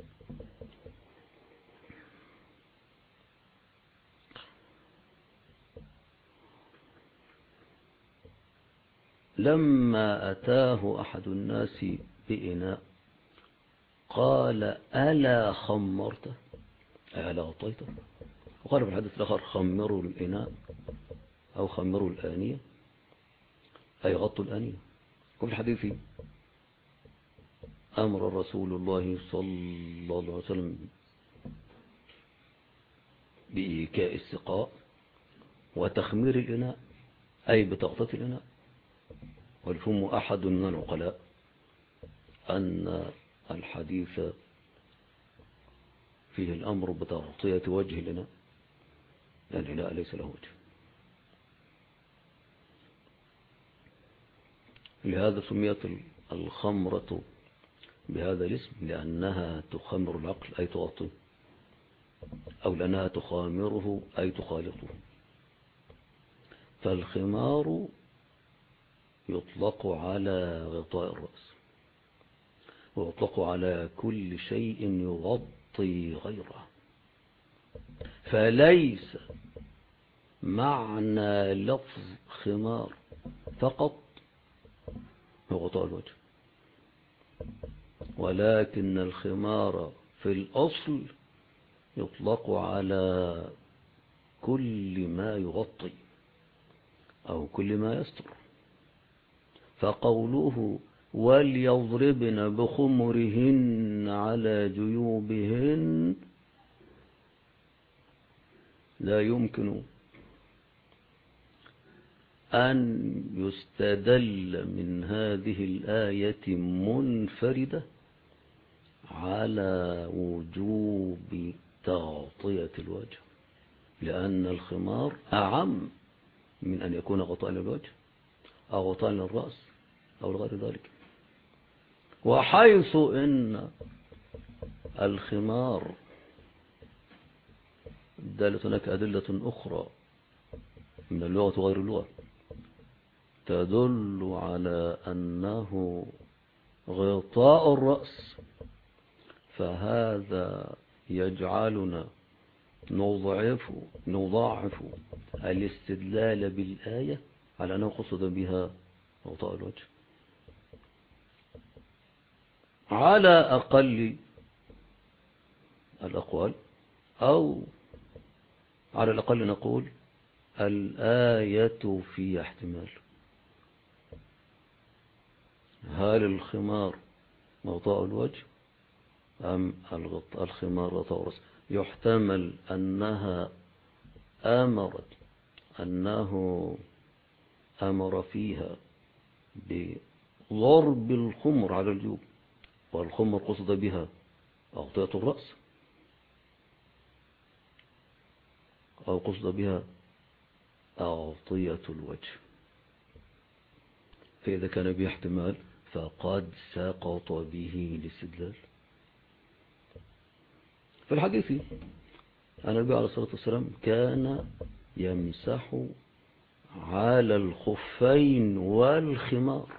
لما أتاه أحد الناس بإناء قال ألا خمرته، ألا غطيته؟ وقال في الحديث الآخر خمروا الإناء أو خمروا الآنية، أي غطوا الآنية. وفي الحديث أمر رسول الله صلى الله عليه وسلم بإيكاء السقاء وتخمير الإناء، أي بتغطية الإناء. والفهم أحد من العقلاء أن الحديث فيه الأمر بتغطية وجه الإناء، لأن الإناء ليس له وجه. لهذا سميت الخمرة بهذا الاسم، لأنها تخمر العقل أي تغطيه، أو لأنها تخامره أي تخالطه. فالخمار يطلق على غطاء الرأس، ويطلق على كل شيء يغطي غيره. فليس معنى لفظ خمار فقط هو غطاء الوجه، ولكن الخمار في الأصل يطلق على كل ما يغطي أو كل ما يستر. فقوله وليضربن بخمرهن على جيوبهن لا يمكن أن يستدل من هذه الآية منفردة على وجوب تغطية الوجه، لأن الخمار أعم من أن يكون غطاء للوجه أو غطاء للرأس أو لغير ذلك. وحيث إن الخمار دالت هناك أدلة أخرى من اللغة وغير اللغة تدل على أنه غطاء الرأس، فهذا يجعلنا نضاعف الاستدلال بالآية على أنه قصد بها غطاء الوجه. على أقل الأقوال، أو على الأقل نقول الآية في احتمال. هل الخمار غطاء الوجه أم الخمار غطاء الرأس؟ يحتمل أنها أنه أمر فيها بضرب الخمر على الجيوب، والخمر قصد بها أغطية الرأس، أو قصد بها أغطية الوجه. فإذا كان به احتمال فقد سقط به الاستدلال. في الحديث أن النبي عليه الصلاة والسلام كان يمسح على الخفين والخمار.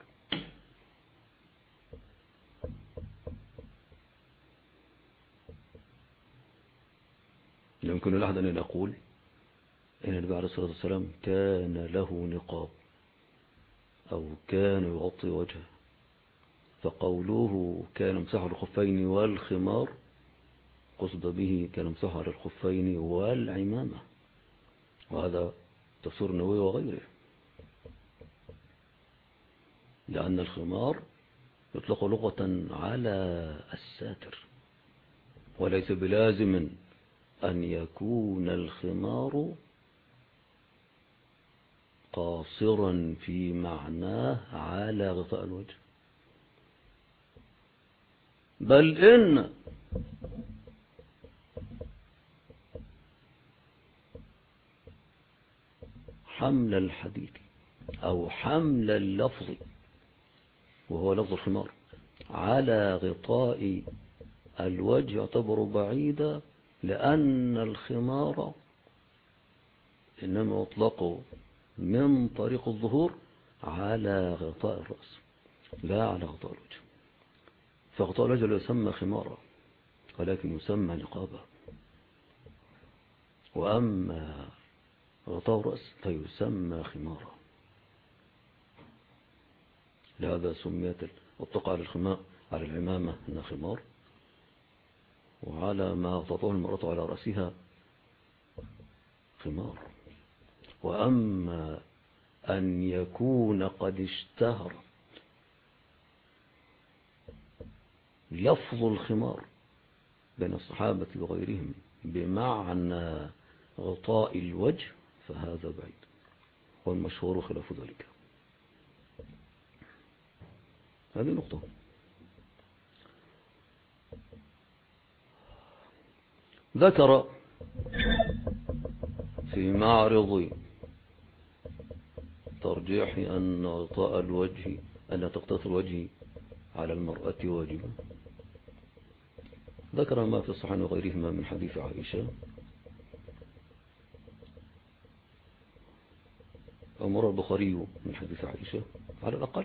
يمكن لأحد أن يقول إن النبي عليه الصلاة والسلام كان له نقاب أو كان يغطي وجهه، فقوله كان يمسح على الخفين والخمار قصد به كان يمسح على الخفين والعمامة، وهذا تفسير النووي وغيره، لأن الخمار يطلق لغة على الساتر، وليس بلازم أن يكون الخمار قاصرا في معناه على غطاء الوجه، بل إن حمل الحديث أو حمل اللفظ وهو لفظ الخمار على غطاء الوجه يعتبر بعيدا، لأن الخمار إنما يطلق من طريق الظهور على غطاء الرأس لا على غطاء الوجه. فغطاء الوجه لا يسمى خمارا ولكن يسمى نقابا، وأما غطاء الرأس فيسمى خمارا. لهذا سميت اطلق على على العمامة أنها خمار، وعلى ما تطول المرأة على رأسها خمار. وأما أن يكون قد اشتهر لفظ الخمار بين الصحابة وغيرهم بمعنى غطاء الوجه فهذا بعيد، والمشهور خلاف ذلك. هذه نقطة. ذكر في معرض ترجيح أن غطاء الوجه، أن تغطية الوجه على المرأة واجب، ذكر ما في الصحيح وغيرهما من حديث عائشة، أمر البخاري من حديث عائشة على الأقل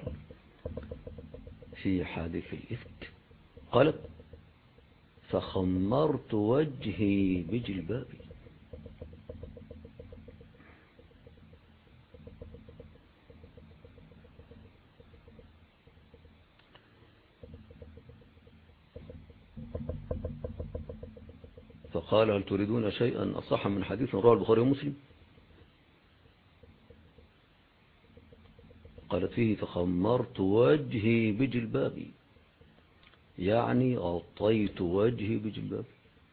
في حادث الإفك، قالت: فخمرت وجهي بجلبابي. فقال: هل تريدون شيئا أصح من حديث رواه البخاري ومسلم؟ قالت فيه: فخمرت وجهي بجلبابي، يعني غطيت وجهي بجلبابي.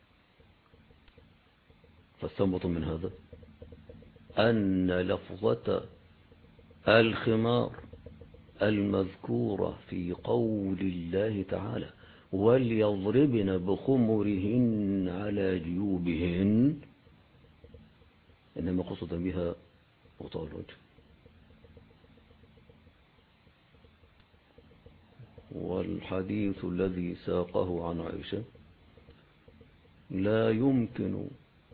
فاستنبط من هذا أن لفظة الخمار المذكورة في قول الله تعالى: وليضربن بخمرهن على جيوبهن، إنما قصد بها غطاء الوجه. والحديث الذي ساقه عن عائشة لا يمكن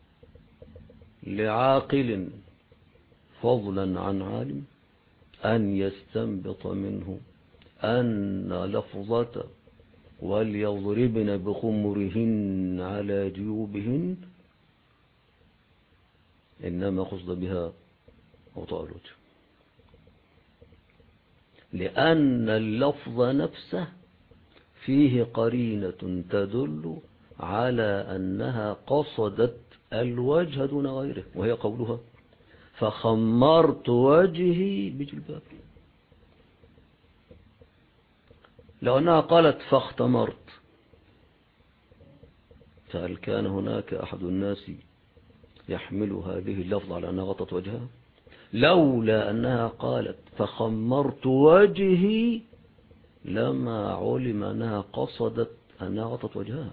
لعاقل فضلا عن عالم أن يستنبط منه أن لفظة وليضربن بخمرهن على جيوبهن إنما قصد بها غطاء الوجه، لأن اللفظ نفسه فيه قرينة تدل على أنها قصدت الوجه دون غيره، وهي قولها: فخمرت وجهي بجلبابي. لو أنها قالت فاختمرت، فهل كان هناك أحد الناس يحمل هذه اللفظ على أنها غطت وجهها؟ لولا أنها قالت فخمرت وجهي لما علم أنها قصدت أنها غطت وجهها.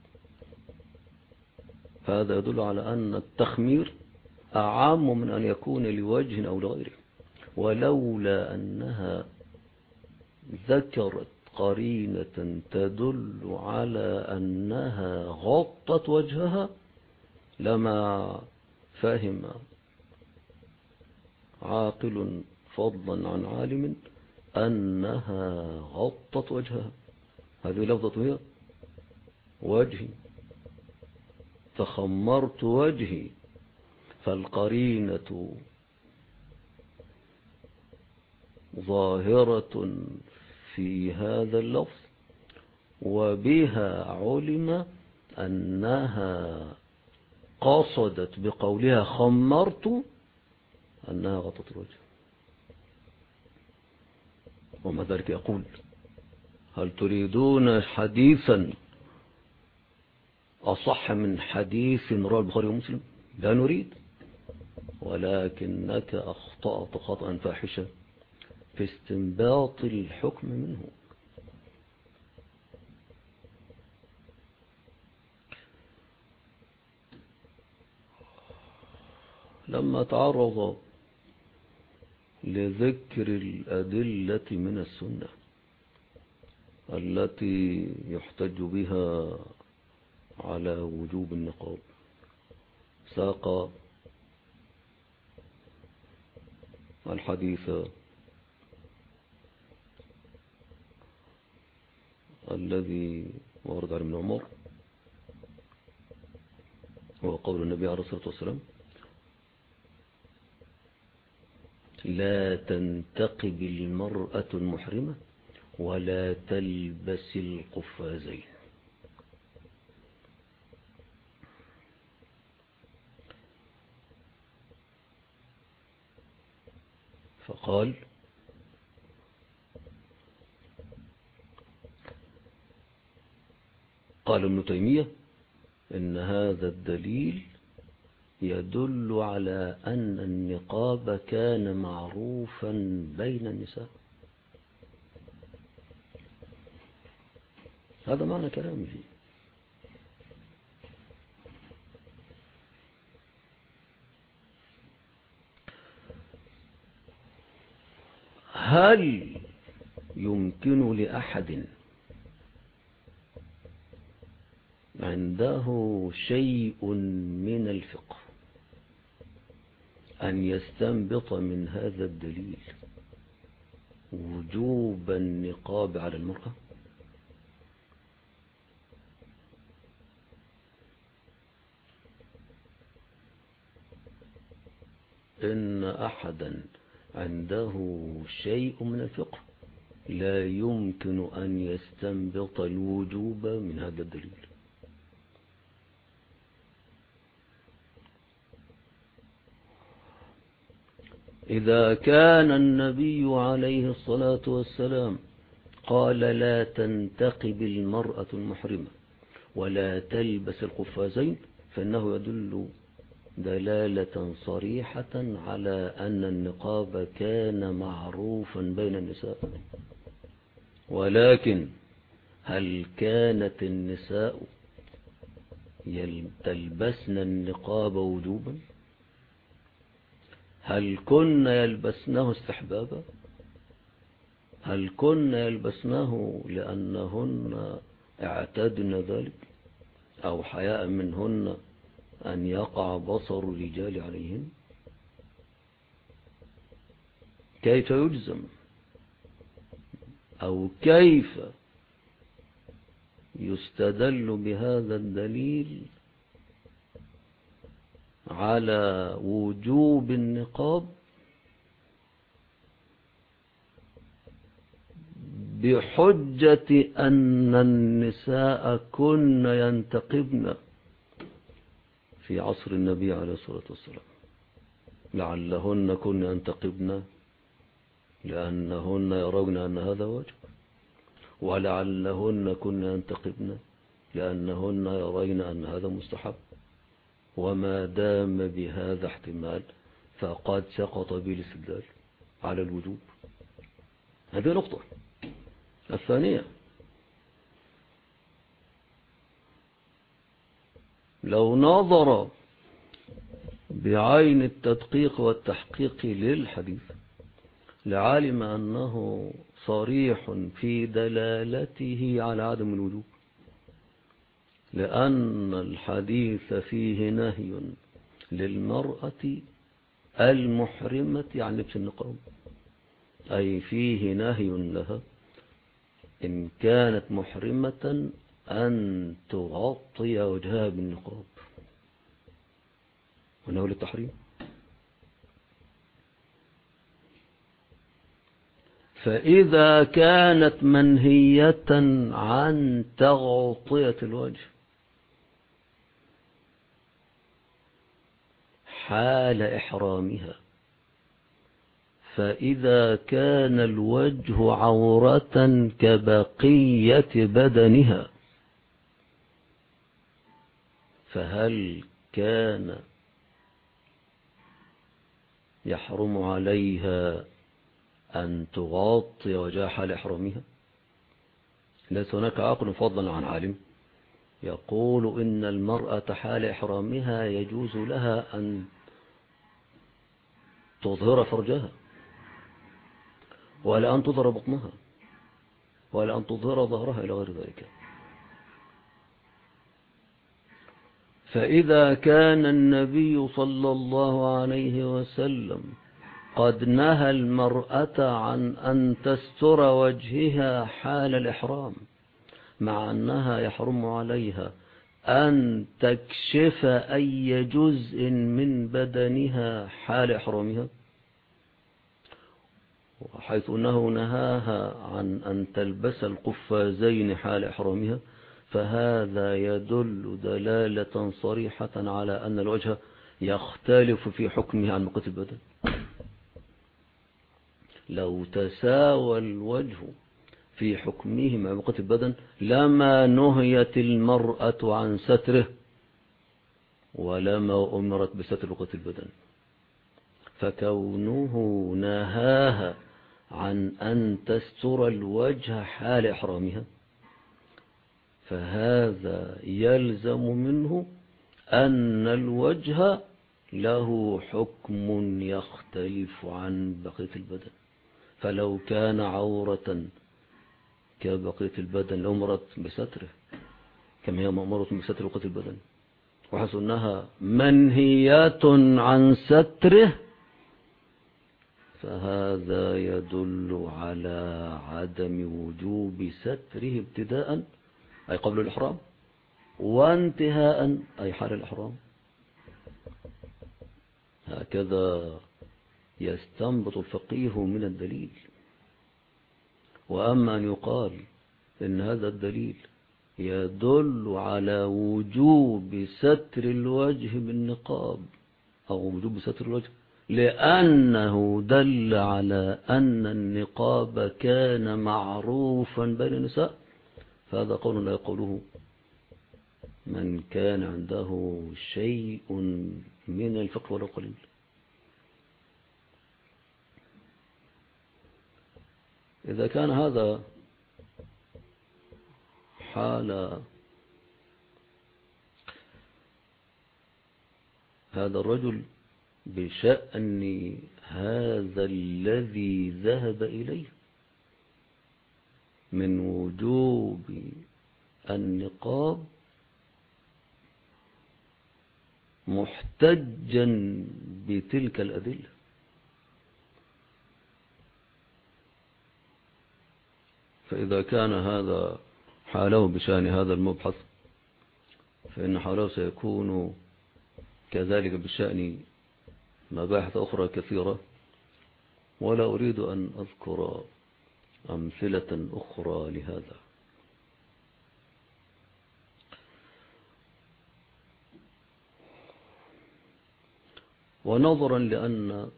هذا يدل على أن التخمير أعم من أن يكون لوجه أو لغيره. ولولا أنها ذكرت قرينة تدل على أنها غطت وجهها لما فهم عاقل فضلا عن عالم أنها غطت وجهها. هذه لفظة هي وجهي، فخمرت وجهي، فالقرينة ظاهرة في هذا اللفظ، وبها علم أنها قصدت بقولها خمرت أنها غطت الوجه. وما ذلك يقول: هل تريدون حديثا أصح من حديث رواه البخاري ومسلم؟ لا نريد، ولكنك أخطأت خطأ فاحشا في استنباط الحكم منه. لما تعرض لذكر الأدلة من السنة التي يحتج بها على وجوب النقاب، ساق الحديث الذي ورد عن ابن عمر، هو قول النبي عليه الصلاة والسلام: لا تنتقب المرأة المحرمة ولا تلبس القفازين. فقال ابن تيمية إن هذا الدليل يدل على أن النقاب كان معروفا بين النساء. هذا معنى كلامه. هل يمكن لأحد عنده شيء من الفقه أن يستنبط من هذا الدليل وجوب النقاب على المرأة؟ إن أحدا عنده شيء من الفقه لا يمكن أن يستنبط الوجوب من هذا الدليل. إذا كان النبي عليه الصلاة والسلام قال لا تنتقب المرأة المحرمة ولا تلبس القفازين، فإنه يدل دلالة صريحة على أن النقاب كان معروفا بين النساء. ولكن هل كانت النساء تلبسن النقاب وجوبا؟ هل كن يلبسنه استحبابا؟ هل كن يلبسنه لأنهن اعتدن ذلك أو حياء منهن أن يقع بصر الرجال عليهن؟ كيف يجزم أو كيف يستدل بهذا الدليل على وجوب النقاب بحجة أن النساء كن ينتقبن في عصر النبي عليه الصلاة والسلام؟ لعلهن كن ينتقبن لأنهن يرون أن هذا واجب، ولعلهن كن ينتقبن لأنهن يرين أن هذا مستحب. وما دام بهذا احتمال فقد سقط بالاستدلال على الوجوب. هذه نقطة. الثانية، لو نظر بعين التدقيق والتحقيق للحديث لعلم أنه صريح في دلالته على عدم الوجوب، لأن الحديث فيه نهي للمرأة المحرمة عن لبس النقاب، أي فيه نهي لها إن كانت محرمة أن تغطي وجهها بالنقاب، ونهي للتحريم. فإذا كانت منهية عن تغطية الوجه حال إحرامها، فإذا كان الوجه عورة كبقية بدنها، فهل كان يحرم عليها أن تغطي وجهها حال إحرامها؟ ليس هناك عقل فضلا عن عالم يقول إن المرأة حال إحرامها يجوز لها أن تظهر فرجها ولا أن تظهر بطنها ولا أن تظهر ظهرها إلى غير ذلك. فإذا كان النبي صلى الله عليه وسلم قد نهى المرأة عن أن تستر وجهها حال الإحرام، مع أنها يحرم عليها أن تكشف أي جزء من بدنها حال إحرامها، حيث أنه نهاها عن أن تلبس القفازين حال إحرامها، فهذا يدل دلالة صريحة على أن الوجه يختلف في حكمه عن بقية البدن. لو تساوى الوجه في حكمه مع بقية البدن لما نهيت المرأة عن ستره ولما أمرت بستر بقية البدن. فكونه نهاها عن أن تستر الوجه حال إحرامها فهذا يلزم منه أن الوجه له حكم يختلف عن بقية البدن. فلو كان عورة كبقية البدن لأمرت بستره كما هي مأمورة بستر بقية البدن، وحيث أنها منهيات عن ستره فهذا يدل على عدم وجوب ستره ابتداء أي قبل الإحرام، وانتهاء أي حال الإحرام. هكذا يستنبط الفقيه من الدليل. وأما أن يقال إن هذا الدليل يدل على وجوب ستر الوجه بالنقاب أو وجوب ستر الوجه لأنه دل على أن النقاب كان معروفا بين النساء، فهذا قول لا يقوله من كان عنده شيء من الفقه ولو قليل. إذا كان هذا حال هذا الرجل بشأن هذا الذي ذهب إليه من وجوب النقاب محتجا بتلك الأدلة، فإذا كان هذا حاله بشأن هذا المبحث فإن حاله سيكون كذلك بشأن مباحث أخرى كثيرة، ولا أريد أن أذكر أمثلة أخرى لهذا. ونظرا لأن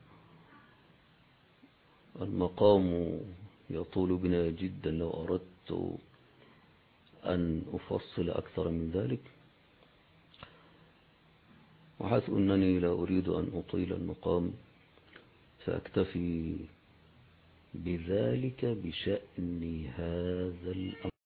المقام يطول بنا جدا لو أردت أن أفصل أكثر من ذلك، وحيث أنني لا أريد أن أطيل المقام سأكتفي بذلك بشأن هذا الأمر.